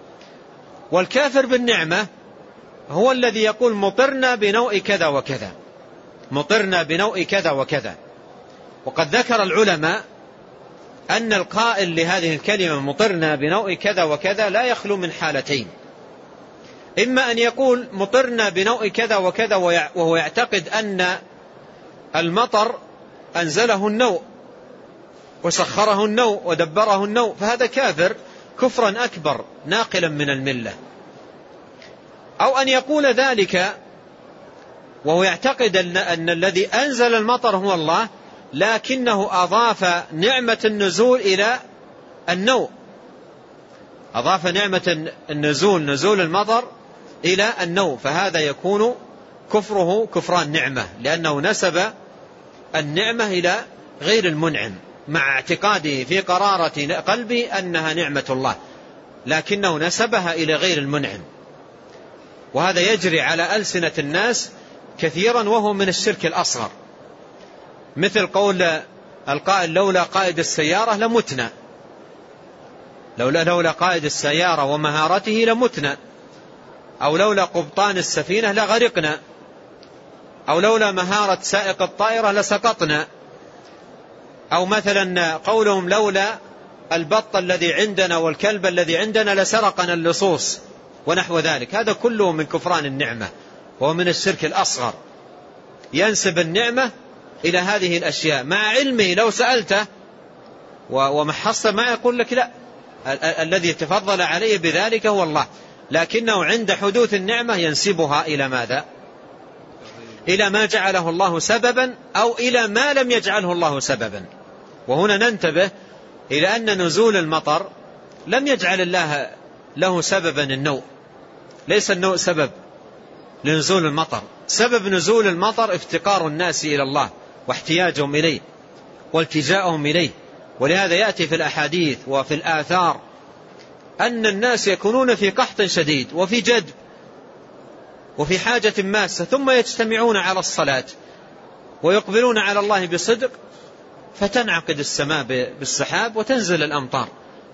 والكافر بالنعمة هو الذي يقول مطرنا بنوء كذا وكذا، مطرنا بنوء كذا وكذا. وقد ذكر العلماء أن القائل لهذه الكلمة مطرنا بنوء كذا وكذا لا يخلو من حالتين: إما أن يقول مطرنا بنوء كذا وكذا وهو يعتقد أن المطر أنزله النوء وسخره النوء ودبره النوء، فهذا كافر كفرا أكبر ناقلا من الملة. أو أن يقول ذلك وهو يعتقد أن, أن الذي أنزل المطر هو الله، لكنه أضاف نعمة النزول إلى النوء، أضاف نعمة النزول نزول المطر إلى النوء، فهذا يكون كفره كفران نعمة، لأنه نسب النعمة إلى غير المنعم مع اعتقاده في قرارة قلبه أنها نعمة الله، لكنه نسبها إلى غير المنعم. وهذا يجري على ألسنة الناس كثيرا وهو من الشرك الأصغر، مثل قول القائل لولا قائد السيارة لمتنا، لولا, لولا قائد السيارة ومهارته لمتنا، أو لولا قبطان السفينة لغرقنا، أو لولا مهارة سائق الطائرة لسقطنا، أو مثلا قولهم لولا البط الذي عندنا والكلب الذي عندنا لسرقنا اللصوص ونحو ذلك. هذا كله من كفران النعمة وهو من الشرك الأصغر، ينسب النعمة إلى هذه الأشياء مع علمه لو سألته ومحصة ما يقول لك لا، الذي تفضل عليه بذلك هو الله، لكنه عند حدوث النعمة ينسبها إلى ماذا؟ إلى ما جعله الله سببا أو إلى ما لم يجعله الله سببا. وهنا ننتبه إلى أن نزول المطر لم يجعل الله له سببا النوء، ليس النوء سبب لنزول المطر. سبب نزول المطر افتقار الناس إلى الله واحتياجهم إليه والتجاءهم إليه. ولهذا يأتي في الأحاديث وفي الآثار أن الناس يكونون في قحط شديد وفي جدب وفي حاجة ماسة، ثم يجتمعون على الصلاة ويقبلون على الله بصدق، فتنعقد السماء بالسحاب وتنزل الأمطار.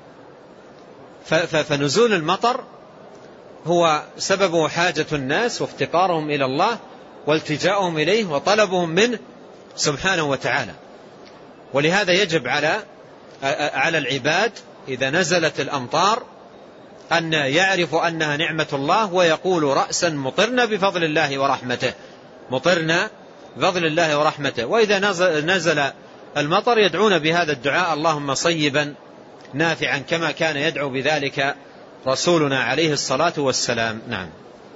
فنزول المطر هو سببه حاجة الناس وافتقارهم إلى الله والتجاءهم إليه وطلبهم منه سبحانه وتعالى. ولهذا يجب على على العباد إذا نزلت الأمطار أن يعرفوا أنها نعمة الله، ويقول رأسا مطرنا بفضل الله ورحمته، مطرنا بفضل الله ورحمته. وإذا نزل المطر يدعون بهذا الدعاء: اللهم صيبا نافعا، كما كان يدعو بذلك رسولنا عليه الصلاة والسلام. نعم.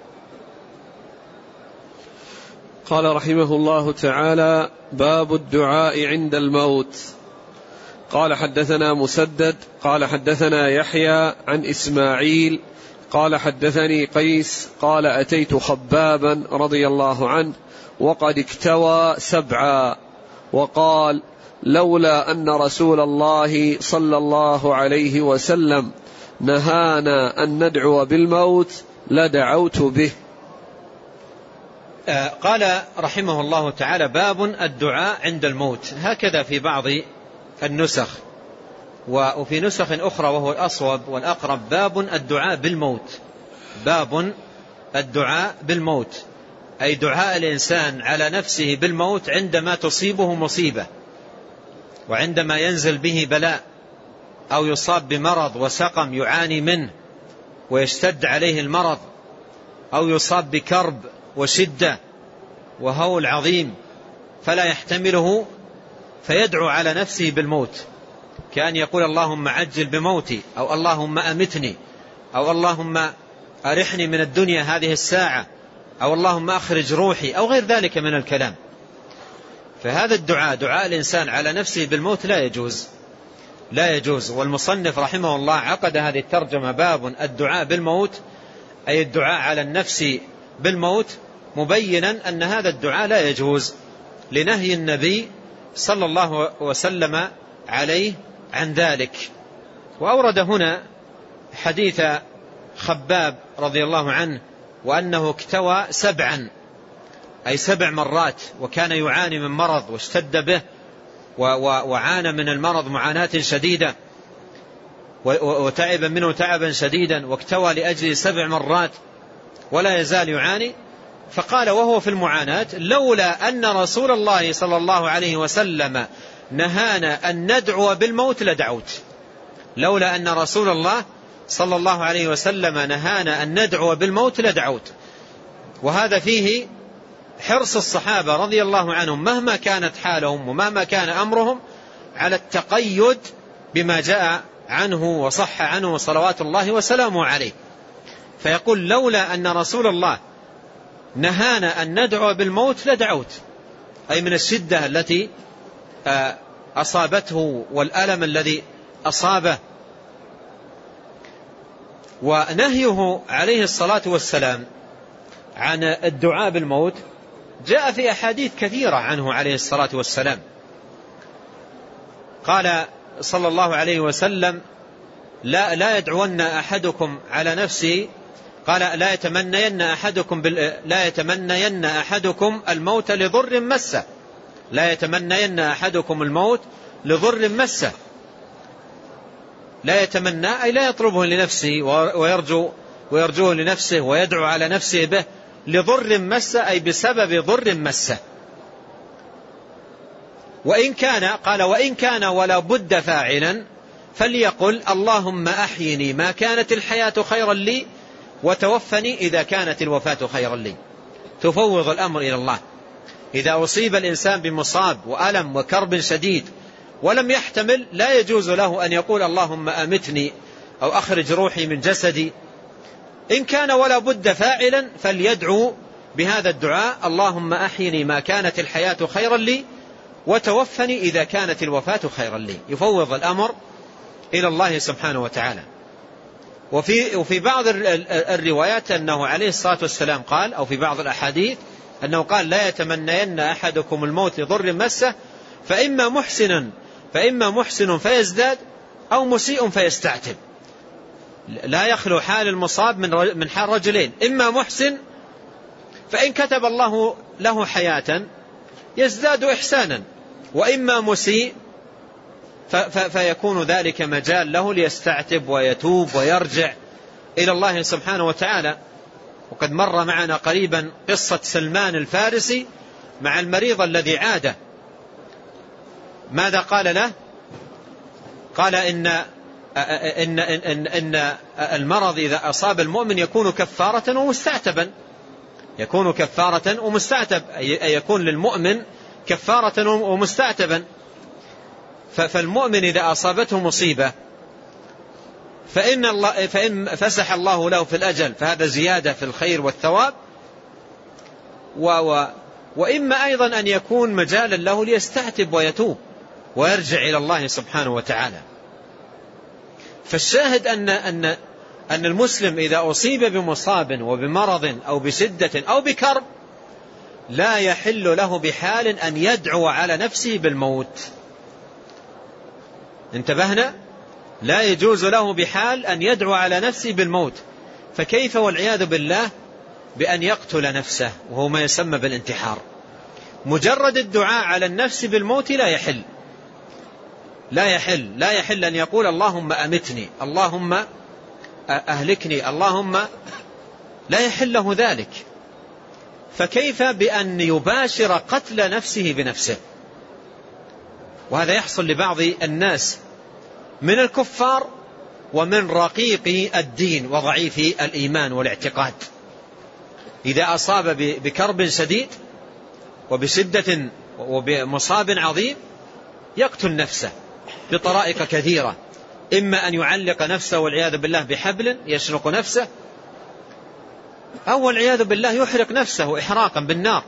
قال رحمه الله تعالى: باب الدعاء عند الموت. قال حدثنا مسدد قال حدثنا يحيى عن إسماعيل قال حدثني قيس قال أتيت خبابا رضي الله عنه وقد اكتوى سبعا، وقال: لولا أن رسول الله صلى الله عليه وسلم نهانا أن ندعو بالموت لدعوت به. قال رحمه الله تعالى: باب الدعاء عند الموت. هكذا في بعض النسخ، وفي نسخ أخرى وهو الأصوب والأقرب: باب الدعاء بالموت. باب الدعاء بالموت، أي دعاء الإنسان على نفسه بالموت عندما تصيبه مصيبة، وعندما ينزل به بلاء، أو يصاب بمرض وسقم يعاني منه ويشتد عليه المرض، أو يصاب بكرب وشدة وهول عظيم فلا يحتمله، فيدعو على نفسه بالموت، كأن يقول: اللهم عجل بموتي، أو اللهم أمتني، أو اللهم أرحني من الدنيا هذه الساعة، أو اللهم أخرج روحي، أو غير ذلك من الكلام. فهذا الدعاء، دعاء الإنسان على نفسه بالموت، لا يجوز لا يجوز. والمصنف رحمه الله عقد هذه الترجمة: باب الدعاء بالموت، أي الدعاء على النفس بالموت، مبينا أن هذا الدعاء لا يجوز لنهي النبي صلى الله وسلم عليه عن ذلك. وأورد هنا حديث خباب رضي الله عنه وأنه اكتوى سبعا، أي سبع مرات، وكان يعاني من مرض واشتد به وعانى من المرض معاناة شديدة وتعب منه تعبا شديدا، واكتوى لأجل سبع مرات ولا يزال يعاني. فقال وهو في المعاناة: لولا أن رسول الله صلى الله عليه وسلم نهانا أن ندعو بالموت لدعوت. لولا أن رسول الله صلى الله عليه وسلم نهانا أن ندعو بالموت لدعوت. وهذا فيه حرص الصحابة رضي الله عنهم مهما كانت حالهم ومهما كان أمرهم على التقيد بما جاء عنه وصح عنه صلوات الله وسلامه عليه. فيقول: لولا أن رسول الله نهانا أن ندعو بالموت لدعوت، أي من الشدة التي أصابته والألم الذي أصابه. ونهيه عليه الصلاة والسلام عن الدعاء بالموت جاء في أحاديث كثيرة عنه عليه الصلاة والسلام. قال صلى الله عليه وسلم: لا, لا يدعون أحدكم على نفسه، قال: لا يتمنين أحدكم بال... لا يتمنين أحدكم الموت لضر مسه، لا يتمنين أحدكم الموت لضر مسه. لا يتمنى أي لا يطلبه لنفسه ويرجو ويرجوه لنفسه ويدعو على نفسه به، لضر مسه أي بسبب ضر مسه. وإن كان قال وإن كان ولا بد فاعلا فليقل: اللهم أحيني ما كانت الحياة خيرا لي، وتوفني إذا كانت الوفاة خيرا لي. تفوض الأمر إلى الله. إذا أصيب الإنسان بمصاب وألم وكرب شديد ولم يحتمل، لا يجوز له أن يقول: اللهم أمتني أو أخرج روحي من جسدي. إن كان ولا بد فاعلا فليدعو بهذا الدعاء: اللهم أحيني ما كانت الحياة خيرا لي، وتوفني إذا كانت الوفاة خيرا لي. يفوض الأمر إلى الله سبحانه وتعالى. وفي, وفي بعض الروايات أنه عليه الصلاة والسلام قال، أو في بعض الأحاديث أنه قال: لا يتمنين أحدكم الموت لضر مسه، فإما محسنا فإما محسن فيزداد، أو مسيء فيستعتب. لا يخلو حال المصاب من حال رجلين: إما محسن فإن كتب الله له حياة يزداد إحسانا، وإما مسيء فيكون ذلك مجال له ليستعتب ويتوب ويرجع إلى الله سبحانه وتعالى. وقد مر معنا قريبا قصة سلمان الفارسي مع المريض الذي عاده. ماذا قال له؟ قال إن, إن, إن, إن المرض إذا أصاب المؤمن يكون كفارة ومستعتبا، يكون كفارة ومستعتب، أي يكون للمؤمن كفارة ومستعتبا. فالمؤمن إذا أصابته مصيبة فإن, الله فإن فسح الله له في الأجل فهذا زيادة في الخير والثواب، و و وإما أيضا أن يكون مجالا له ليستعتب ويتوب ويرجع إلى الله سبحانه وتعالى. فالشاهد أن, أن, أن المسلم إذا أصيب بمصاب وبمرض أو بشدة أو بكرب لا يحل له بحال أن يدعو على نفسه بالموت. انتبهنا؟ لا يجوز له بحال أن يدعو على نفسه بالموت. فكيف والعياذ بالله بأن يقتل نفسه وهو ما يسمى بالانتحار؟ مجرد الدعاء على النفس بالموت لا يحل، لا يحل لا يحل أن يقول: اللهم أمتني، اللهم أهلكني، اللهم، لا يحل له ذلك. فكيف بأن يباشر قتل نفسه بنفسه؟ وهذا يحصل لبعض الناس من الكفار ومن رقيق الدين وضعيف الإيمان والاعتقاد. إذا أصاب بكرب شديد وبشدة وبمصاب عظيم يقتل نفسه بطرائق كثيرة، إما أن يعلق نفسه والعياذ بالله بحبل يشنق نفسه، أو والعياذ بالله يحرق نفسه إحراقا بالنار،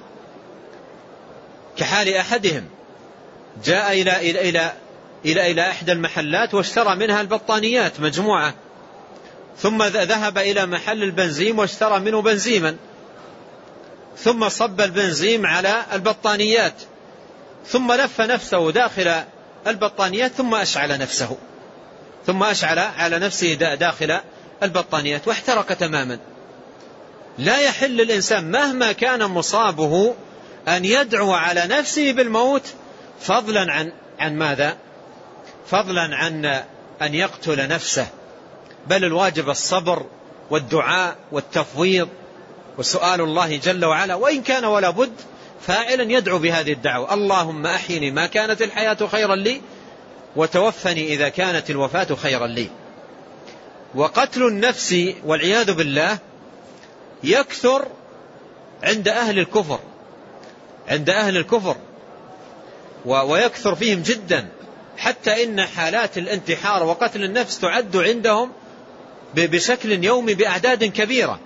كحال أحدهم جاء إلى إلى إلى إلى إلى إحدى المحلات واشترى منها البطانيات مجموعة، ثم ذهب إلى محل البنزيم واشترى منه بنزيما، ثم صب البنزيم على البطانيات، ثم لف نفسه داخل البطانيات، ثم أشعل نفسه ثم أشعل على نفسه داخل البطانيات واحترق تماما. لا يحل للإنسان مهما كان مصابه أن يدعو على نفسه بالموت، فضلا عن عن ماذا؟ فضلا عن أن يقتل نفسه. بل الواجب الصبر والدعاء والتفويض وسؤال الله جل وعلا، وإن كان ولا بد فاعلا يدعو بهذه الدعوة: اللهم أحيني ما كانت الحياة خيرا لي، وتوفني إذا كانت الوفاة خيرا لي. وقتل النفس والعياذ بالله يكثر عند أهل الكفر عند أهل الكفر ويكثر فيهم جدا، حتى إن حالات الانتحار وقتل النفس تعد عندهم بشكل يومي بأعداد كبيرة.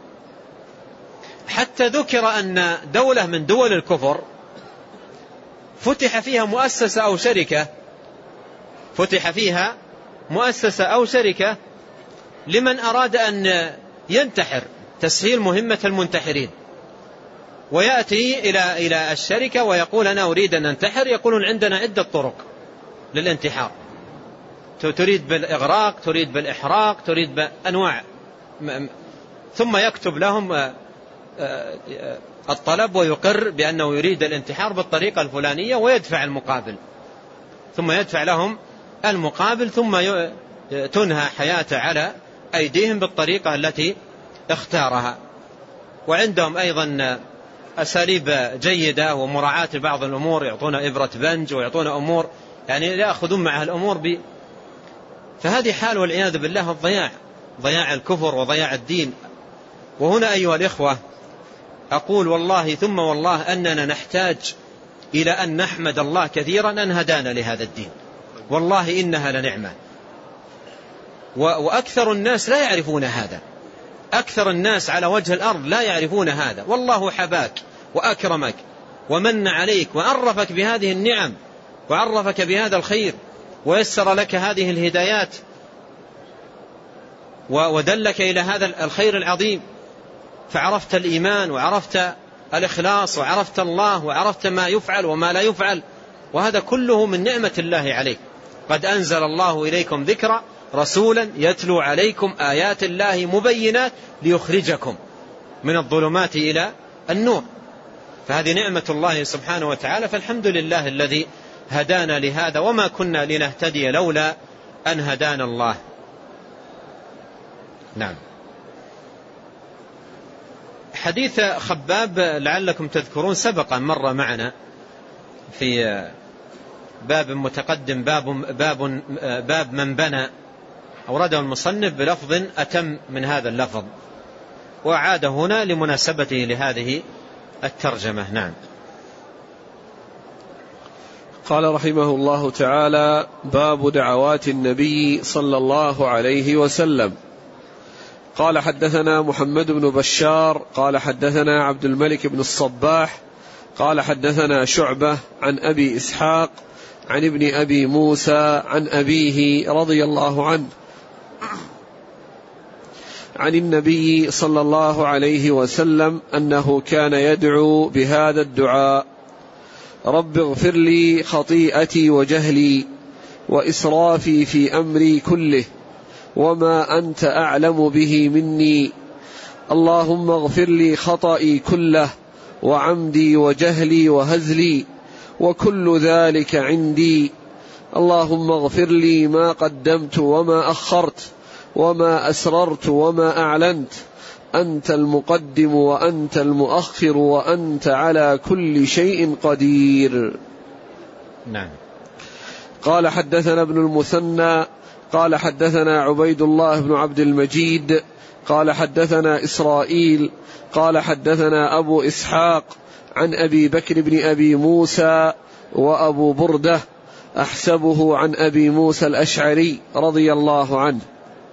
حتى ذكر أن دولة من دول الكفر فتح فيها مؤسسة أو شركة فتح فيها مؤسسة أو شركة لمن أراد أن ينتحر، تسهيل مهمة المنتحرين، ويأتي إلى إلى الشركة ويقول: أنا أريد أن أنتحر. يقولون: عندنا عدة طرق للانتحار، تريد بالإغراق، تريد بالإحراق، تريد بأنواع، ثم يكتب لهم الطلب ويقر بأنه يريد الانتحار بالطريقة الفلانية ويدفع المقابل، ثم يدفع لهم المقابل، ثم تنهى حياته على أيديهم بالطريقة التي اختارها. وعندهم أيضا أساليب جيدة ومراعاة بعض الأمور، يعطون إبرة بنج ويعطون أمور يعني لا يأخذون معها الأمور ب... فهذه حال والعياذ بالله الضياع، ضياع الكفر وضياع الدين. وهنا أيها الإخوة أقول والله ثم والله أننا نحتاج إلى أن نحمد الله كثيرا أن هدانا لهذا الدين، والله إنها لنعمة. وأكثر الناس لا يعرفون هذا، أكثر الناس على وجه الأرض لا يعرفون هذا. والله حباك وأكرمك ومن عليك وعرفك بهذه النعم وعرفك بهذا الخير، ويسر لك هذه الهدايات ودلك إلى هذا الخير العظيم، فعرفت الإيمان وعرفت الإخلاص وعرفت الله وعرفت ما يفعل وما لا يفعل، وهذا كله من نعمة الله عليك. قد أنزل الله إليكم ذكرا رسولا يتلو عليكم آيات الله مبينات ليخرجكم من الظلمات إلى النور، فهذه نعمة الله سبحانه وتعالى. فالحمد لله الذي هدانا لهذا، وما كنا لنهتدي لولا أن هدانا الله. نعم. حديث خباب لعلكم تذكرون سبق مرة معنا في باب متقدم، باب, باب, باب من بنى، أورده المصنف بلفظ أتم من هذا اللفظ، وعاد هنا لمناسبته لهذه الترجمة. نعم. قال رحمه الله تعالى: باب دعوات النبي صلى الله عليه وسلم. قال: حدثنا محمد بن بشار قال حدثنا عبد الملك بن الصباح قال حدثنا شعبة عن أبي إسحاق عن ابن أبي موسى عن أبيه رضي الله عنه عن النبي صلى الله عليه وسلم أنه كان يدعو بهذا الدعاء: رب اغفر لي خطيئتي وجهلي وإسرافي في أمري كله وما أنت أعلم به مني، اللهم اغفر لي خطئي كله وعمدي وجهلي وهزلي وكل ذلك عندي، اللهم اغفر لي ما قدمت وما أخرت وما أسررت وما أعلنت، أنت المقدم وأنت المؤخر وأنت على كل شيء قدير. نعم. قال: حدثنا ابن المثنى قال حدثنا عبيد الله بن عبد المجيد قال حدثنا إسرائيل قال حدثنا أبو إسحاق عن أبي بكر بن أبي موسى وأبو بردة أحسبه عن أبي موسى الأشعري رضي الله عنه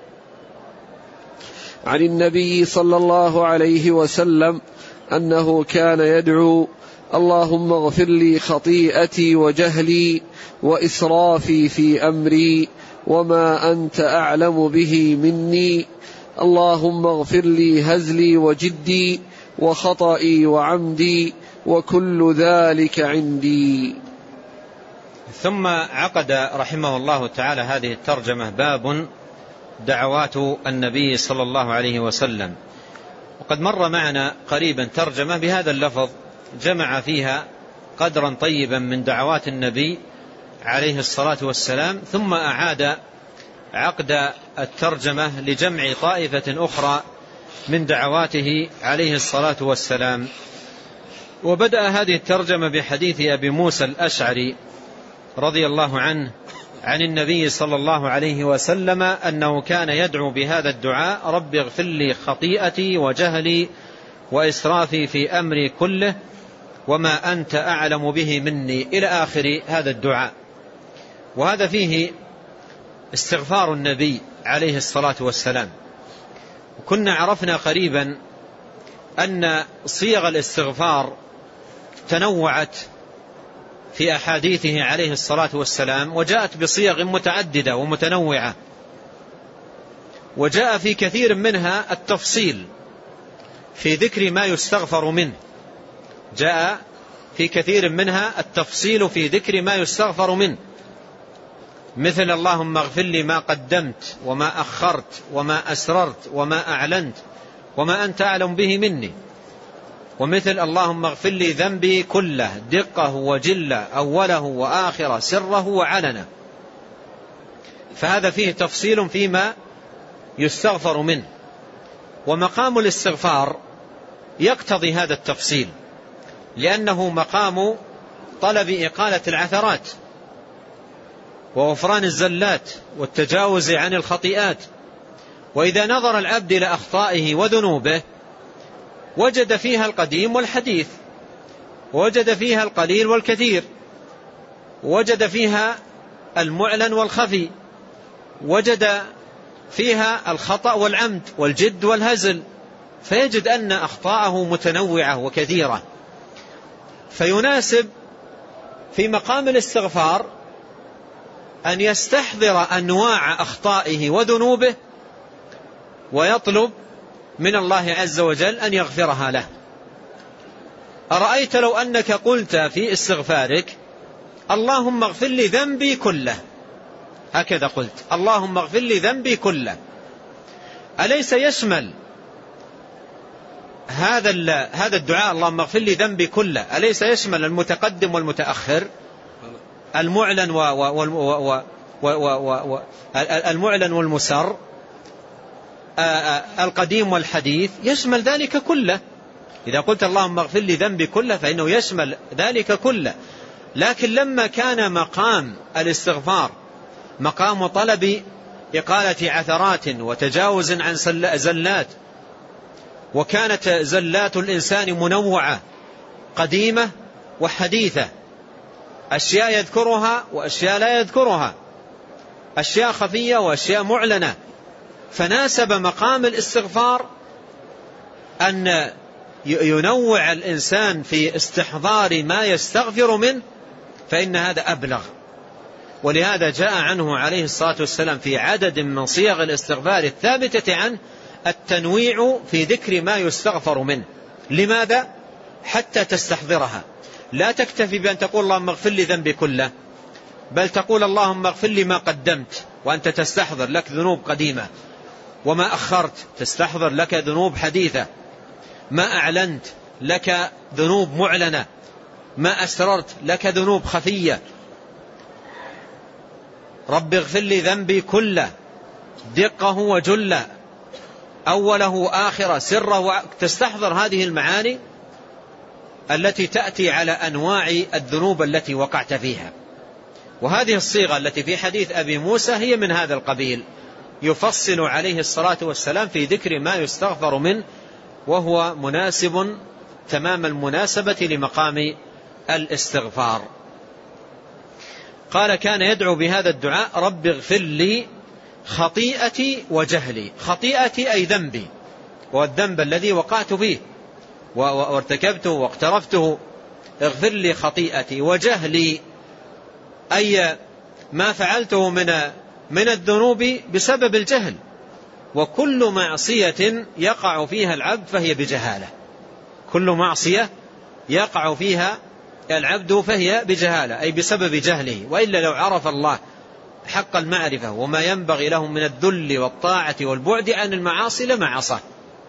عن النبي صلى الله عليه وسلم أنه كان يدعو: اللهم اغفر لي خطيئتي وجهلي وإسرافي في أمري وما أنت أعلم به مني، اللهم اغفر لي هزلي وجدي وخطئي وعمدي وكل ذلك عندي. ثم عقد رحمه الله تعالى هذه الترجمة: باب دعوات النبي صلى الله عليه وسلم. وقد مر معنا قريبا ترجمة بهذا اللفظ جمع فيها قدرا طيبا من دعوات النبي عليه الصلاة والسلام، ثم أعاد عقد الترجمة لجمع طائفة أخرى من دعواته عليه الصلاة والسلام. وبدأ هذه الترجمة بحديث أبي موسى الأشعري رضي الله عنه عن النبي صلى الله عليه وسلم أنه كان يدعو بهذا الدعاء: رب اغفر لي خطيئتي وجهلي وإسرافي في أمري كله وما أنت أعلم به مني، إلى آخر هذا الدعاء. وهذا فيه استغفار النبي عليه الصلاة والسلام. وكنا عرفنا قريبا أن صيغ الاستغفار تنوعت في أحاديثه عليه الصلاة والسلام، وجاءت بصيغ متعددة ومتنوعة، وجاء في كثير منها التفصيل في ذكر ما يستغفر منه، جاء في كثير منها التفصيل في ذكر ما يستغفر منه، مثل اللهم اغفر لي ما قدمت وما أخرت وما أسررت وما أعلنت وما أنت أعلم به مني، ومثل اللهم اغفر لي ذنبي كله دقه وجله أوله وآخره سره وعلنه. فهذا فيه تفصيل فيما يستغفر منه، ومقام الاستغفار يقتضي هذا التفصيل، لأنه مقام طلب إقالة العثرات وغفران الزلات والتجاوز عن الخطيئات. وإذا نظر العبد إلى أخطائه وذنوبه وجد فيها القديم والحديث، وجد فيها القليل والكثير، وجد فيها المعلن والخفي، وجد فيها الخطأ والعمد والجد والهزل، فيجد أن أخطاءه متنوعة وكثيرة. فيناسب في مقام الاستغفار أن يستحضر أنواع أخطائه وذنوبه ويطلب من الله عز وجل أن يغفرها له. أرأيت لو أنك قلت في استغفارك اللهم اغفر لي ذنبي كله، هكذا قلت اللهم اغفر لي ذنبي كله، أليس يشمل هذا هذا الدعاء اللهم اغفر لي ذنبي كله أليس يشمل المتقدم والمتأخر، المعلن والمعلن والمسر، القديم والحديث، يشمل ذلك كله. إذا قلت اللهم اغفر لي ذنبي كله فإنه يشمل ذلك كله. لكن لما كان مقام الاستغفار مقام طلب إقالة عثرات وتجاوز عن زلات، وكانت زلات الإنسان منوعة قديمة وحديثة، أشياء يذكرها وأشياء لا يذكرها، أشياء خفية وأشياء معلنة، فناسب مقام الاستغفار أن ينوع الإنسان في استحضار ما يستغفر منه، فإن هذا أبلغ. ولهذا جاء عنه عليه الصلاة والسلام في عدد من صيغ الاستغفار الثابتة عنه التنويع في ذكر ما يستغفر منه. لماذا؟ حتى تستحضرها، لا تكتفي بأن تقول اللهم اغفر لي ذنبي كله، بل تقول اللهم اغفر لي ما قدمت وأنت تستحضر لك ذنوب قديمة، وما أخرت تستحضر لك ذنوب حديثة، ما أعلنت لك ذنوب معلنة، ما أسررت لك ذنوب خفية. رب اغفر لي ذنبي كله دقه وجله، أوله آخره سره، تستحضر هذه المعاني التي تأتي على أنواع الذنوب التي وقعت فيها. وهذه الصيغة التي في حديث أبي موسى هي من هذا القبيل، يفصل عليه الصلاة والسلام في ذكر ما يستغفر منه، وهو مناسب تمام المناسبة لمقام الاستغفار. قال كان يدعو بهذا الدعاء رب اغفر لي خطيئتي وجهلي. خطيئتي أي ذنبي، والذنب الذي وقعت فيه وارتكبته واقترفته. اغفر لي خطيئتي، وجهلي أي ما فعلته من من الذنوب بسبب الجهل، وكل معصية يقع فيها العبد فهي بجهالة. كل معصية يقع فيها العبد فهي بجهالة، أي بسبب جهله، وإلا لو عرف الله حق المعرفة وما ينبغي له من الذل والطاعة والبعد عن المعاصي لما عصى.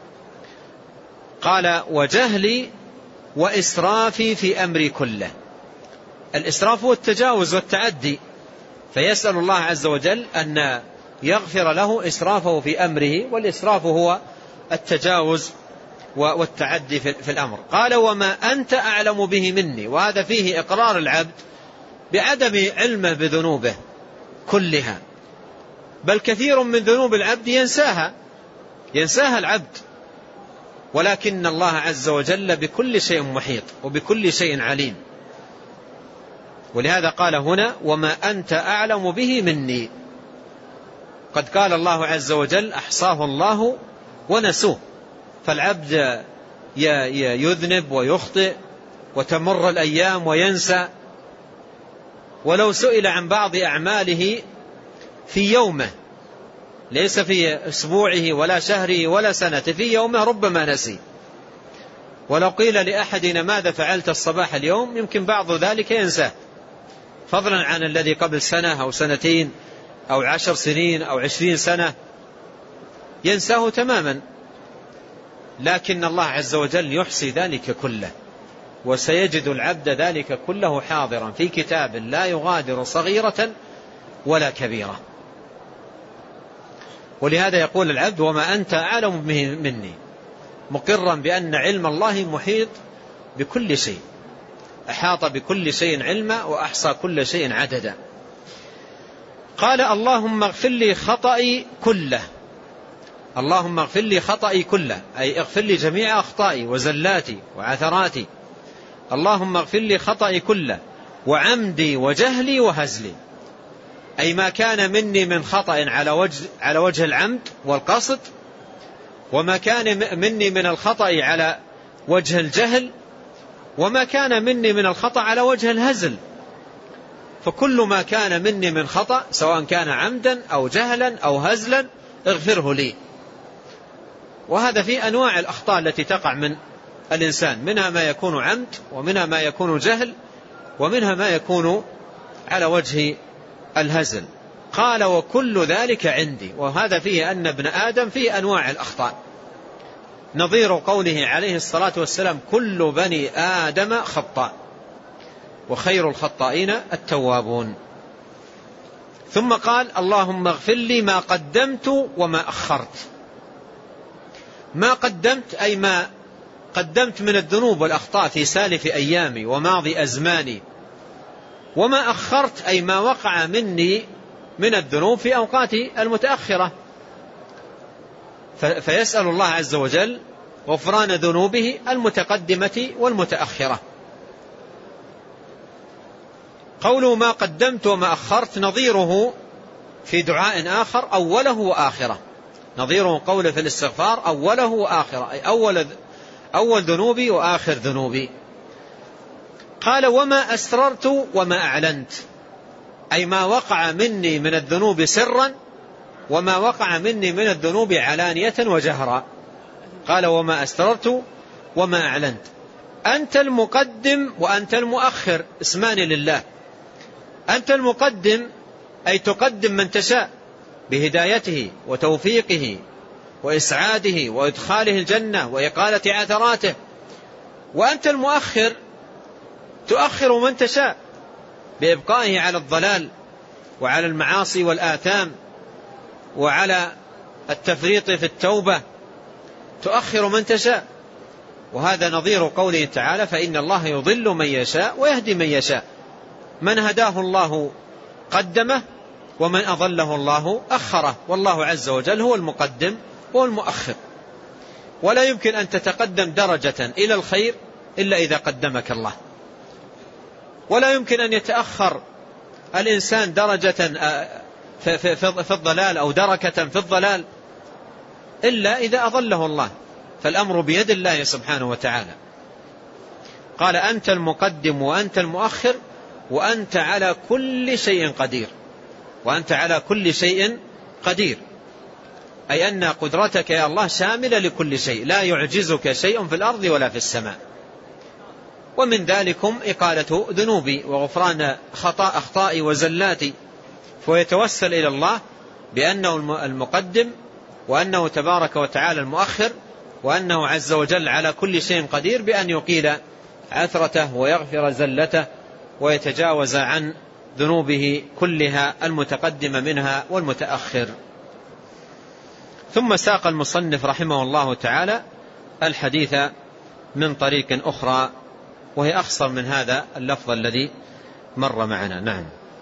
قال وجهلي وإسرافي في أمري كله. الإسراف هو التجاوز والتعدي، فيسأل الله عز وجل أن يغفر له إسرافه في أمره، والإسراف هو التجاوز والتعدي في الأمر. قال وما أنت أعلم به مني، وهذا فيه إقرار العبد بعدم علمه بذنوبه كلها، بل كثير من ذنوب العبد ينساها ينساها العبد، ولكن الله عز وجل بكل شيء محيط وبكل شيء عليم. ولهذا قال هنا وما أنت أعلم به مني. قد قال الله عز وجل أحصاه الله ونسوه، فالعبد يذنب ويخطئ وتمر الأيام وينسى، ولو سئل عن بعض أعماله في يومه ليس في أسبوعه ولا شهره ولا سنة، في يومه ربما نسي. ولو قيل لأحدنا ماذا فعلت الصباح اليوم يمكن بعض ذلك ينساه، فضلا عن الذي قبل سنة أو سنتين أو عشر سنين أو عشرين سنة ينساه تماما. لكن الله عز وجل يحصي ذلك كله، وسيجد العبد ذلك كله حاضرا في كتاب لا يغادر صغيرة ولا كبيرة. ولهذا يقول العبد وما أنت أعلم به مني، مقرا بأن علم الله محيط بكل شيء، أحاط بكل شيء علما وأحصى كل شيء عددا. قال اللهم اغفر لي خطئي كله. اللهم اغفر لي خطئي كله، أي اغفر لي جميع أخطائي وزلاتي وعثراتي. اللهم اغفر لي خطئي كله وعمدي وجهلي وهزلي، أي ما كان مني من خطأ على وجه, على وجه العمد والقصد، وما كان مني من الخطأ على وجه الجهل، وما كان مني من الخطأ على وجه الهزل. فكل ما كان مني من خطأ سواء كان عمدا أو جهلا أو هزلا اغفره لي. وهذا في أنواع الأخطاء التي تقع من الإنسان، منها ما يكون عمد، ومنها ما يكون جهل، ومنها ما يكون على وجه الهزل. قال وكل ذلك عندي. وهذا فيه أن ابن آدم فيه أنواع الأخطاء، نظير قوله عليه الصلاة والسلام كل بني آدم خطاء وخير الخطائين التوابون. ثم قال اللهم اغفر لي ما قدمت وما أخرت. ما قدمت أي ما قدمت من الذنوب والأخطاء في سالف أيامي وماضي أزماني، وما أخرت أي ما وقع مني من الذنوب في أوقاتي المتأخرة. فيسأل الله عز وجل غفران ذنوبه المتقدمة والمتأخرة. قوله ما قدمت وما أخرت نظيره في دعاء آخر أوله وآخره، نظيره قوله في الاستغفار أوله وآخره، أي أول, أول ذنوبي وآخر ذنوبي. قال وما أسررت وما أعلنت، أي ما وقع مني من الذنوب سرا وما وقع مني من الذنوب علانية وجهرا. قال وما أسررت وما أعلنت. أنت المقدم وأنت المؤخر، اسمان لله. أنت المقدم أي تقدم من تشاء بهدايته وتوفيقه وإسعاده وإدخاله الجنة وإقالة عثراته. وأنت المؤخر تؤخر من تشاء بإبقائه على الضلال وعلى المعاصي والآثام وعلى التفريط في التوبة، تؤخر من تشاء. وهذا نظير قوله تعالى فإن الله يضل من يشاء ويهدي من يشاء. من هداه الله قدمه ومن أضله الله أخره. والله عز وجل هو المقدم هو المؤخر، ولا يمكن أن تتقدم درجة إلى الخير إلا إذا قدمك الله، ولا يمكن أن يتأخر الإنسان درجة في الضلال أو دركة في الضلال إلا إذا أضله الله. فالأمر بيد الله سبحانه وتعالى. قال أنت المقدم وأنت المؤخر وأنت على كل شيء قدير. وأنت على كل شيء قدير أي أن قدرتك يا الله شاملة لكل شيء، لا يعجزك شيء في الأرض ولا في السماء. ومن ذلكم إقالة ذنوبي وغفران خطأ أخطائي وزلاتي. فيتوسل إلى الله بأنه المقدم وأنه تبارك وتعالى المؤخر وأنه عز وجل على كل شيء قدير، بأن يقيل عثرته ويغفر زلته ويتجاوز عن ذنوبه كلها المتقدمة منها والمتأخر. ثم ساق المصنف رحمه الله تعالى الحديث من طريق أخرى وهي أخصر من هذا اللفظ الذي مر معنا. نعم.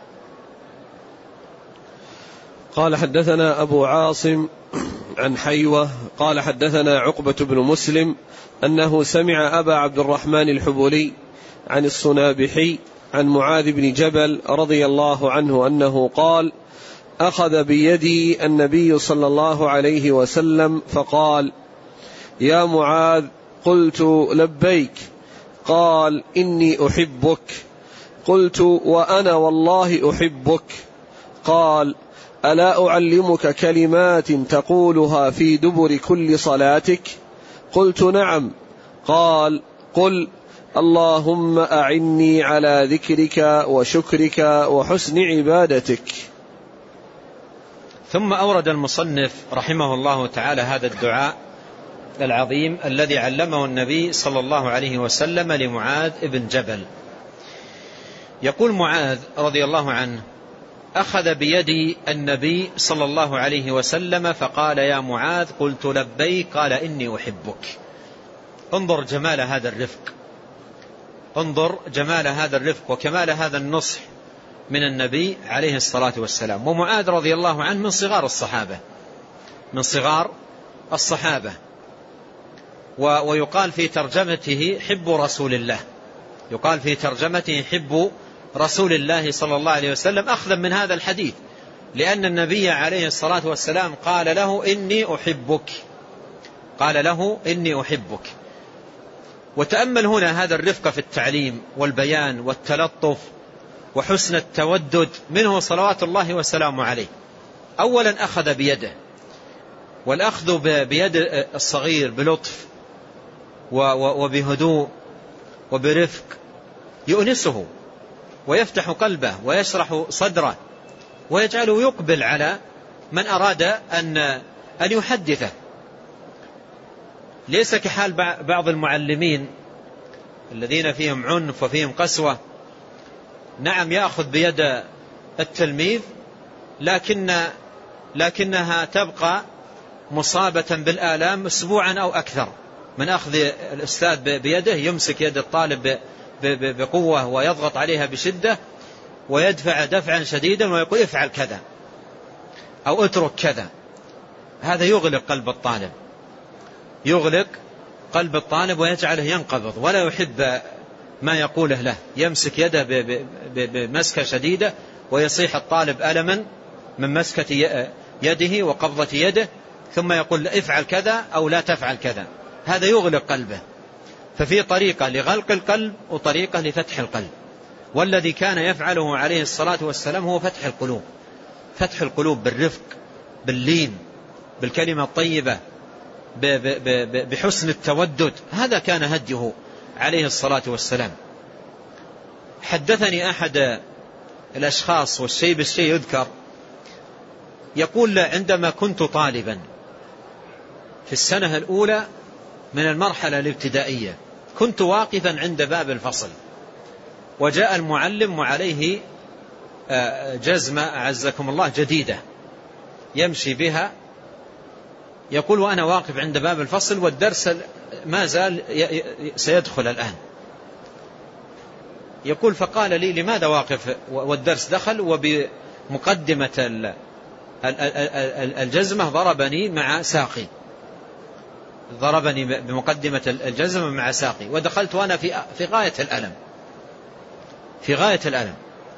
قال حدثنا أبو عاصم عن حيوة قال حدثنا عقبة بن مسلم أنه سمع أبا عبد الرحمن الحبولي عن الصنابحي عن معاذ بن جبل رضي الله عنه أنه قال أخذ بيدي النبي صلى الله عليه وسلم فقال يا معاذ، قلت لبيك، قال إني أحبك، قلت وأنا والله أحبك، قال ألا أعلمك كلمات تقولها في دبر كل صلاتك؟ قلت نعم. قال قل اللهم أعني على ذكرك وشكرك وحسن عبادتك. ثم أورد المصنف رحمه الله تعالى هذا الدعاء العظيم الذي علمه النبي صلى الله عليه وسلم لمعاذ بن جبل. يقول معاذ رضي الله عنه أخذ بيدي النبي صلى الله عليه وسلم فقال يا معاذ، قلت لبيك، قال إني أحبك. انظر جمال هذا الرفق، انظر جمال هذا الرفق وكمال هذا النصح من النبي عليه الصلاة والسلام. ومعاذ رضي الله عنه من صغار الصحابة، من صغار الصحابة، ويقال في ترجمته حب رسول الله، يقال في ترجمته حب رسول الله صلى الله عليه وسلم، أخذا من هذا الحديث، لأن النبي عليه الصلاة والسلام قال له إني أحبك، قال له إني أحبك. وتأمل هنا هذا الرفق في التعليم والبيان والتلطف وحسن التودد منه صلوات الله وسلامه عليه. أولا أخذ بيده، والأخذ بيد الصغير بلطف وبهدوء وبرفق يؤنسه ويفتح قلبه ويشرح صدره ويجعله يقبل على من أراد أن أن يحدثه. ليس كحال بعض المعلمين الذين فيهم عنف وفيهم قسوة. نعم يأخذ بيد التلميذ، لكن لكنها تبقى مصابة بالآلام أسبوعا أو أكثر من أخذ الأستاذ بيده، يمسك يد الطالب بقوة ويضغط عليها بشدة ويدفع دفعا شديدا ويقول افعل كذا أو اترك كذا. هذا يغلق قلب الطالب، يغلق قلب الطالب ويجعله ينقبض ولا يحب ما يقوله له. يمسك يده بمسكة شديدة ويصيح الطالب ألما من مسكة يده وقبضة يده، ثم يقول افعل كذا أو لا تفعل كذا. هذا يغلق قلبه. ففي طريقة لغلق القلب وطريقة لفتح القلب، والذي كان يفعله عليه الصلاة والسلام هو فتح القلوب. فتح القلوب بالرفق، باللين، بالكلمة الطيبة، بحسن التودد. هذا كان هديه عليه الصلاة والسلام. حدثني أحد الأشخاص والشيء بالشيء يذكر، يقول عندما كنت طالبا في السنة الأولى من المرحلة الابتدائية كنت واقفا عند باب الفصل، وجاء المعلم وعليه جزمة أعزكم الله جديدة يمشي بها، يقول وأنا واقف عند باب الفصل والدرس ما زال سيدخل الآن. يقول فقال لي لماذا واقف والدرس دخل؟ وبمقدمة الجزمة ضربني مع ساقي، ضربني بمقدمة الجزمة مع ساقي، ودخلت وأنا في في غاية الألم، في غاية الألم.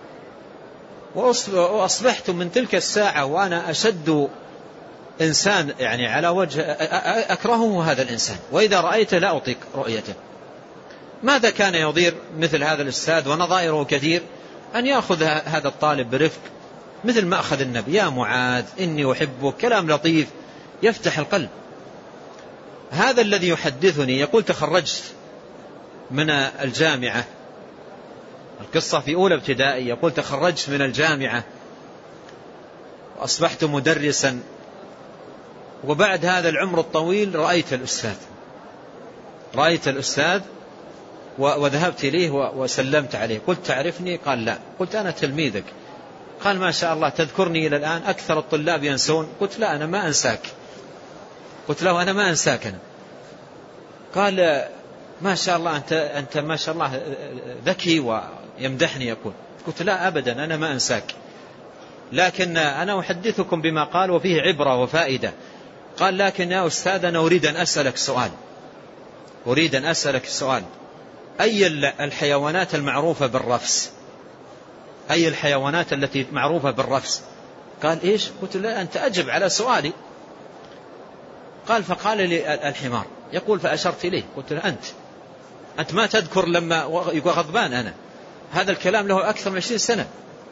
وأصبحت من تلك الساعة وأنا أشد إنسان يعني على وجه أكرهه هذا الإنسان، وإذا رأيته لا أطيق رؤيته. ماذا كان يضير مثل هذا الأستاذ ونظائره كثير أن يأخذ هذا الطالب برفق مثل ما أخذ النبي. يا معاذ إني أحبك، كلام لطيف يفتح القلب. هذا الذي يحدثني يقول تخرجت من الجامعة، القصة في أولى ابتدائي، يقول تخرجت من الجامعة وأصبحت مدرسا، وبعد هذا العمر الطويل رأيت الأستاذ رأيت الأستاذ وذهبت إليه وسلمت عليه. قلت تعرفني؟ قال لا. قلت أنا تلميذك. قال ما شاء الله تذكرني إلى الآن، أكثر الطلاب ينسون. قلت لا أنا ما أنساك. قلت له أنا ما أنساك أنا. قال ما شاء الله أنت, أنت ما شاء الله ذكي، ويمدحني يقول. قلت لا أبدا أنا ما أنساك، لكن أنا أحدثكم بما قال وفيه عبرة وفائدة. قال لكن يا أستاذ أنا أريد أن أسألك سؤال أريد أن أسألك سؤال أي الحيوانات المعروفة بالرفس؟ أي الحيوانات التي معروفة بالرفس؟ قال إيش؟ قلت لا أنت أجب على سؤالي. قال فقال لي الحمار. يقول فأشرت إليه قلت له أنت أنت ما تذكر لما يقول غضبان أنا؟ هذا الكلام له أكثر من عشرين سنة.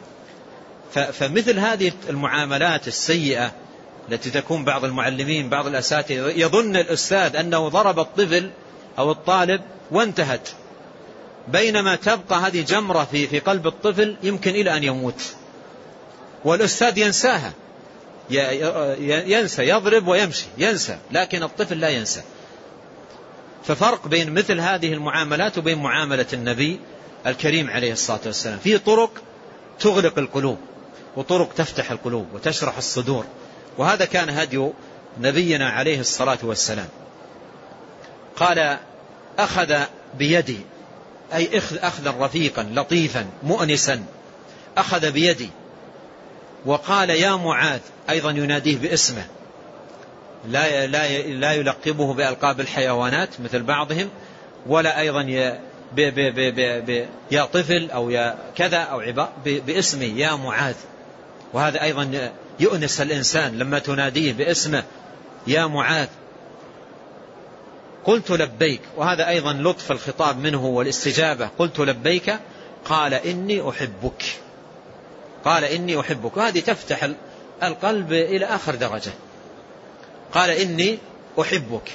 فمثل هذه المعاملات السيئة التي تكون بعض المعلمين بعض الأساتذة يظن الأستاذ أنه ضرب الطفل أو الطالب وانتهت، بينما تبقى هذه جمرة في في قلب الطفل يمكن إلى أن يموت، والأستاذ ينساها، ينسى يضرب ويمشي ينسى، لكن الطفل لا ينسى. ففرق بين مثل هذه المعاملات وبين معاملة النبي الكريم عليه الصلاة والسلام. في طرق تغلق القلوب وطرق تفتح القلوب وتشرح الصدور، وهذا كان هدي نبينا عليه الصلاة والسلام. قال أخذ بيدي، أي أخذا رفيقا لطيفا مؤنسا، أخذ بيدي وقال يا معاذ، أيضا يناديه باسمه، لا لا لا يلقبه بألقاب الحيوانات مثل بعضهم، ولا أيضا ي ب ب ب ب ب يا طفل أو يا كذا أو عبا باسمه يا معاذ. وهذا أيضا يؤنس الإنسان لما تناديه باسمه يا معاذ. قلت لبيك، وهذا أيضا لطف الخطاب منه والاستجابة. قلت لبيك. قال إني أحبك، قال إني أحبك، وهذه تفتح القلب إلى آخر درجة. قال إني أحبك،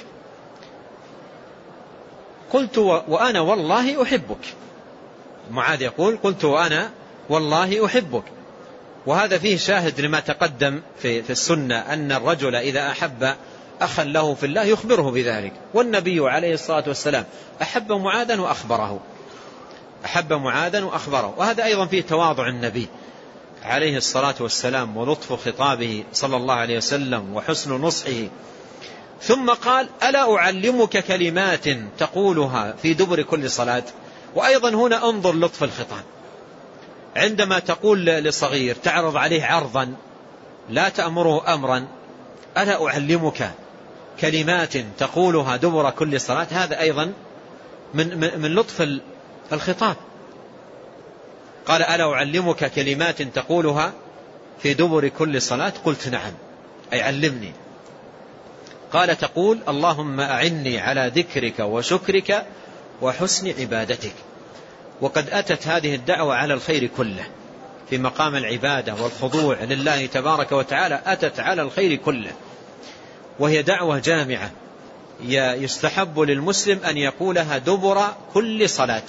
قلت وأنا والله أحبك. معاذ يقول قلت وأنا والله أحبك، وهذا فيه شاهد لما تقدم في, في السنة أن الرجل إذا أحب أخا له في الله يخبره بذلك، والنبي عليه الصلاة والسلام أحب معاذا وأخبره، أحب معاذا وأخبره. وهذا أيضا فيه تواضع النبي عليه الصلاة والسلام ولطف خطابه صلى الله عليه وسلم وحسن نصحه. ثم قال ألا أعلمك كلمات تقولها في دبر كل صلاة. وأيضا هنا انظر لطف الخطاب، عندما تقول لصغير تعرض عليه عرضا لا تأمره أمرا، ألا أعلمك كلمات تقولها دبر كل صلاة، هذا أيضا من, من, من لطف الخطاب. قال ألا أعلمك كلمات تقولها في دبر كل صلاة، قلت نعم، أي علمني. قال تقول اللهم أعني على ذكرك وشكرك وحسن عبادتك. وقد أتت هذه الدعوة على الخير كله، في مقام العبادة والخضوع لله تبارك وتعالى أتت على الخير كله، وهي دعوة جامعة يستحب للمسلم أن يقولها دبر كل صلاة.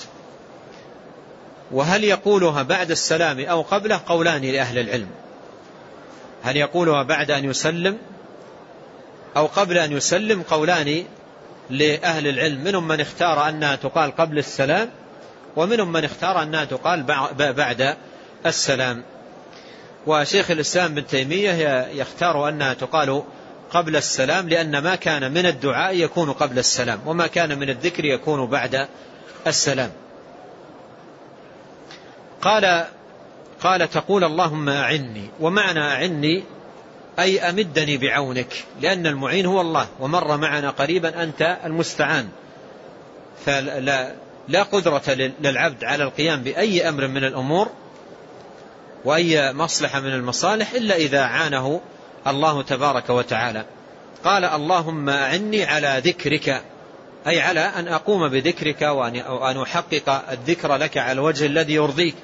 وهل يقولها بعد السلام أو قبله؟ قولان لأهل العلم، هل يقولها بعد أن يسلم أو قبل أن يسلم؟ قولان لأهل العلم، منهم من اختار أنها تقال قبل السلام، ومنهم من اختار أنها تقال بعد السلام. وشيخ الإسلام بن تيمية يختار أنها تقال قبل السلام، لأن ما كان من الدعاء يكون قبل السلام، وما كان من الذكر يكون بعد السلام. قال قال تقول اللهم أعني، ومعنى أعني أي أمدني بعونك، لأن المعين هو الله، ومر معنا قريبا أنت المستعان، فلا لا قدرة للعبد على القيام بأي أمر من الأمور وأي مصلحة من المصالح إلا إذا عانه الله تبارك وتعالى. قال اللهم أعني على ذكرك، أي على أن أقوم بذكرك وأن أحقق الذكر لك على الوجه الذي يرضيك،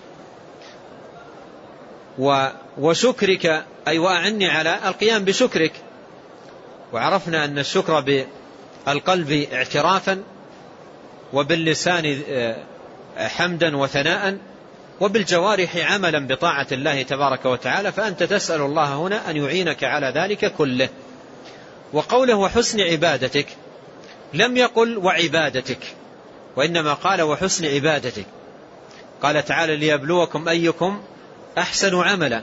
وشكرك أي وأعني على القيام بشكرك. وعرفنا أن الشكر بالقلب اعترافا، وباللسان حمدا وثناء، وبالجوارح عملا بطاعة الله تبارك وتعالى. فأنت تسأل الله هنا أن يعينك على ذلك كله. وقوله وحسن عبادتك لم يقل وعبادتك، وإنما قال وحسن عبادتك. قال تعالى ليبلوكم أيكم أحسن عملا،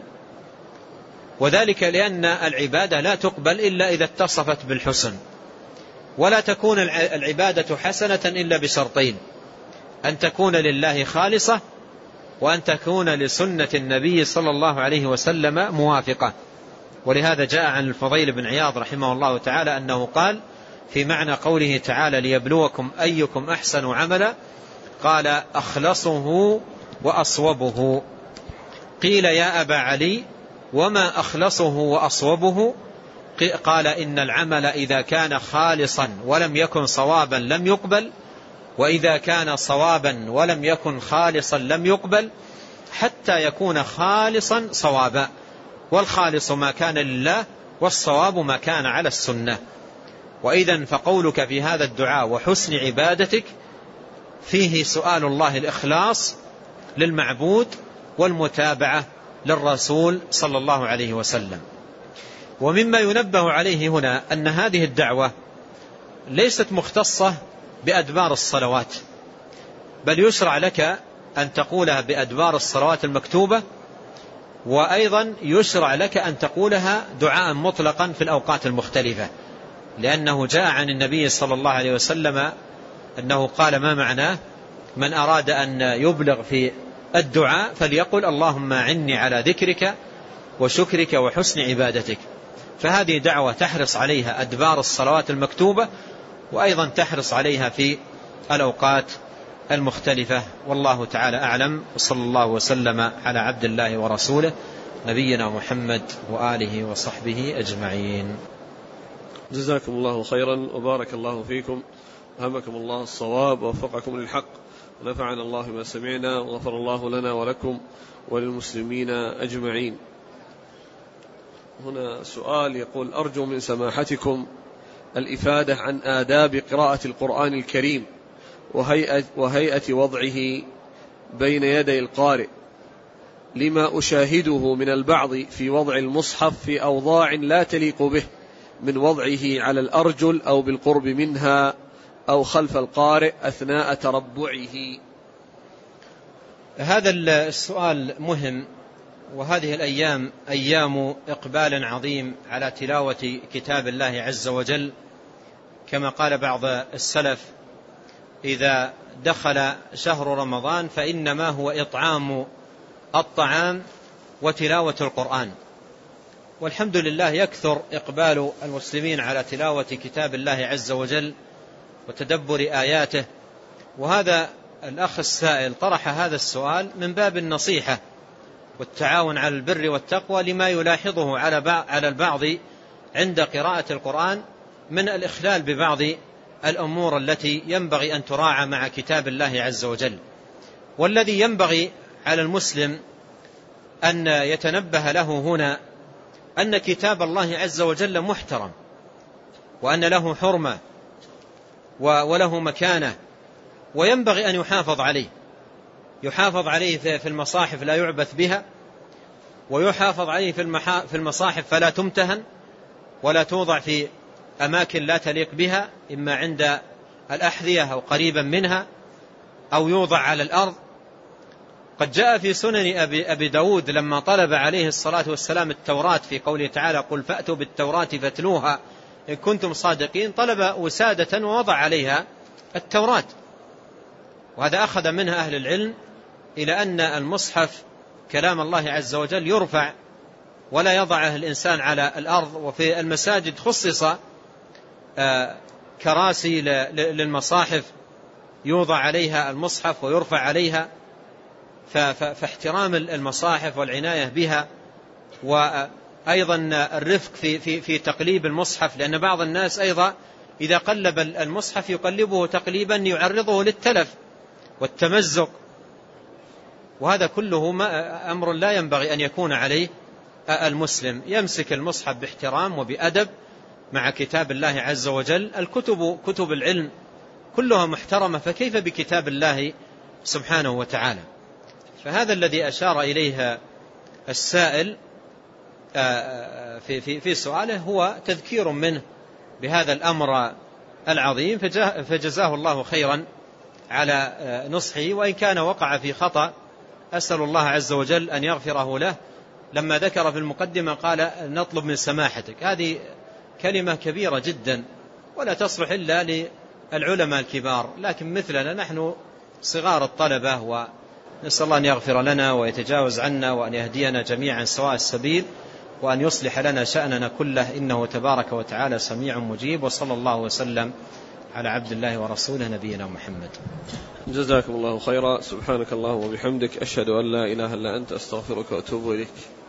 وذلك لأن العبادة لا تقبل إلا إذا اتصفت بالحسن، ولا تكون العبادة حسنة إلا بشرطين: أن تكون لله خالصة، وأن تكون لسنة النبي صلى الله عليه وسلم موافقة. ولهذا جاء عن الفضيل بن عياض رحمه الله تعالى أنه قال في معنى قوله تعالى ليبلوكم أيكم أحسن عملا، قال أخلصه وأصوبه. قيل يا أبا علي وما أخلصه وأصوبه؟ قال إن العمل إذا كان خالصا ولم يكن صوابا لم يقبل، وإذا كان صوابا ولم يكن خالصا لم يقبل، حتى يكون خالصا صوابا. والخالص ما كان لله، والصواب ما كان على السنة. وإذن فقولك في هذا الدعاء وحسن عبادتك فيه سؤال الله الإخلاص للمعبود والمتابعة للرسول صلى الله عليه وسلم. ومما ينبه عليه هنا أن هذه الدعوة ليست مختصة بأدبار الصلوات، بل يشرع لك أن تقولها بأدبار الصلوات المكتوبة، وأيضا يشرع لك أن تقولها دعاء مطلقا في الأوقات المختلفة، لأنه جاء عن النبي صلى الله عليه وسلم أنه قال ما معناه: من أراد أن يبلغ في الدعاء فليقل اللهم أعني على ذكرك وشكرك وحسن عبادتك. فهذه دعوة تحرص عليها أدبار الصلوات المكتوبة، وأيضا تحرص عليها في الأوقات المختلفة. والله تعالى أعلم، وصلى الله وسلم على عبد الله ورسوله نبينا محمد وآله وصحبه أجمعين. جزاكم الله خيرا وبارك الله فيكم، ألهمكم الله الصواب ووفقكم للحق، ونفعنا الله بما سمعنا، وغفر الله لنا ولكم وللمسلمين أجمعين. هنا سؤال يقول: أرجو من سماحتكم الإفادة عن آداب قراءة القرآن الكريم وهيئة, وهيئة وضعه بين يدي القارئ، لما أشاهده من البعض في وضع المصحف في أوضاع لا تليق به، من وضعه على الأرجل أو بالقرب منها أو خلف القارئ أثناء تربعه. هذا السؤال مهم، وهذه الأيام أيام إقبال عظيم على تلاوة كتاب الله عز وجل، كما قال بعض السلف: إذا دخل شهر رمضان فإنما هو إطعام الطعام وتلاوة القرآن. والحمد لله يكثر إقبال المسلمين على تلاوة كتاب الله عز وجل وتدبر آياته. وهذا الأخ السائل طرح هذا السؤال من باب النصيحة والتعاون على البر والتقوى لما يلاحظه على البعض عند قراءة القرآن من الإخلال ببعض الأمور التي ينبغي أن تراعى مع كتاب الله عز وجل. والذي ينبغي على المسلم أن يتنبه له هنا أن كتاب الله عز وجل محترم، وأن له حرمة وله مكانة، وينبغي أن يحافظ عليه. يحافظ عليه في المصاحف لا يعبث بها، ويحافظ عليه في المصاحف فلا تمتهن ولا توضع في أماكن لا تليق بها، إما عند الأحذية أو قريبا منها أو يوضع على الأرض. قد جاء في سنن أبي داود لما طلب عليه الصلاة والسلام التوراة في قوله تعالى: قل فأتوا بالتوراة فاتلوها إن كنتم صادقين، طلب وسادة ووضع عليها التوراة. وهذا أخذ منها أهل العلم إلى أن المصحف كلام الله عز وجل يرفع ولا يضعه الإنسان على الأرض. وفي المساجد خصص كراسي للمصاحف يوضع عليها المصحف ويرفع عليها. فاحترام المصاحف والعناية بها، وأيضا الرفق في, في, في تقليب المصحف، لأن بعض الناس أيضا إذا قلب المصحف يقلبه تقليبا يعرضه للتلف والتمزق، وهذا كله ما أمر لا ينبغي أن يكون عليه المسلم. يمسك المصحف باحترام وبأدب مع كتاب الله عز وجل. الكتب كتب العلم كلها محترمة، فكيف بكتاب الله سبحانه وتعالى؟ فهذا الذي أشار إليه السائل في, في, في سؤاله هو تذكير منه بهذا الأمر العظيم، فجزاه الله خيرا على نصحه، وإن كان وقع في خطأ أسأل الله عز وجل أن يغفره له. لما ذكر في المقدمة قال: نطلب من سماحتك، هذه كلمة كبيرة جدا ولا تصلح إلا للعلماء الكبار، لكن مثلنا نحن صغار الطلبة، ونسأل الله أن يغفر لنا ويتجاوز عنا وأن يهدينا جميعا سواء السبيل، وأن يصلح لنا شأننا كله، إنه تبارك وتعالى سميع مجيب. وصلى الله وسلم على عبد الله ورسوله نبينا محمد. جزاكم الله خيرا. سبحانك اللهم وبحمدك، أشهد أن لا إله إلا أنت، أستغفرك وأتوب إليك.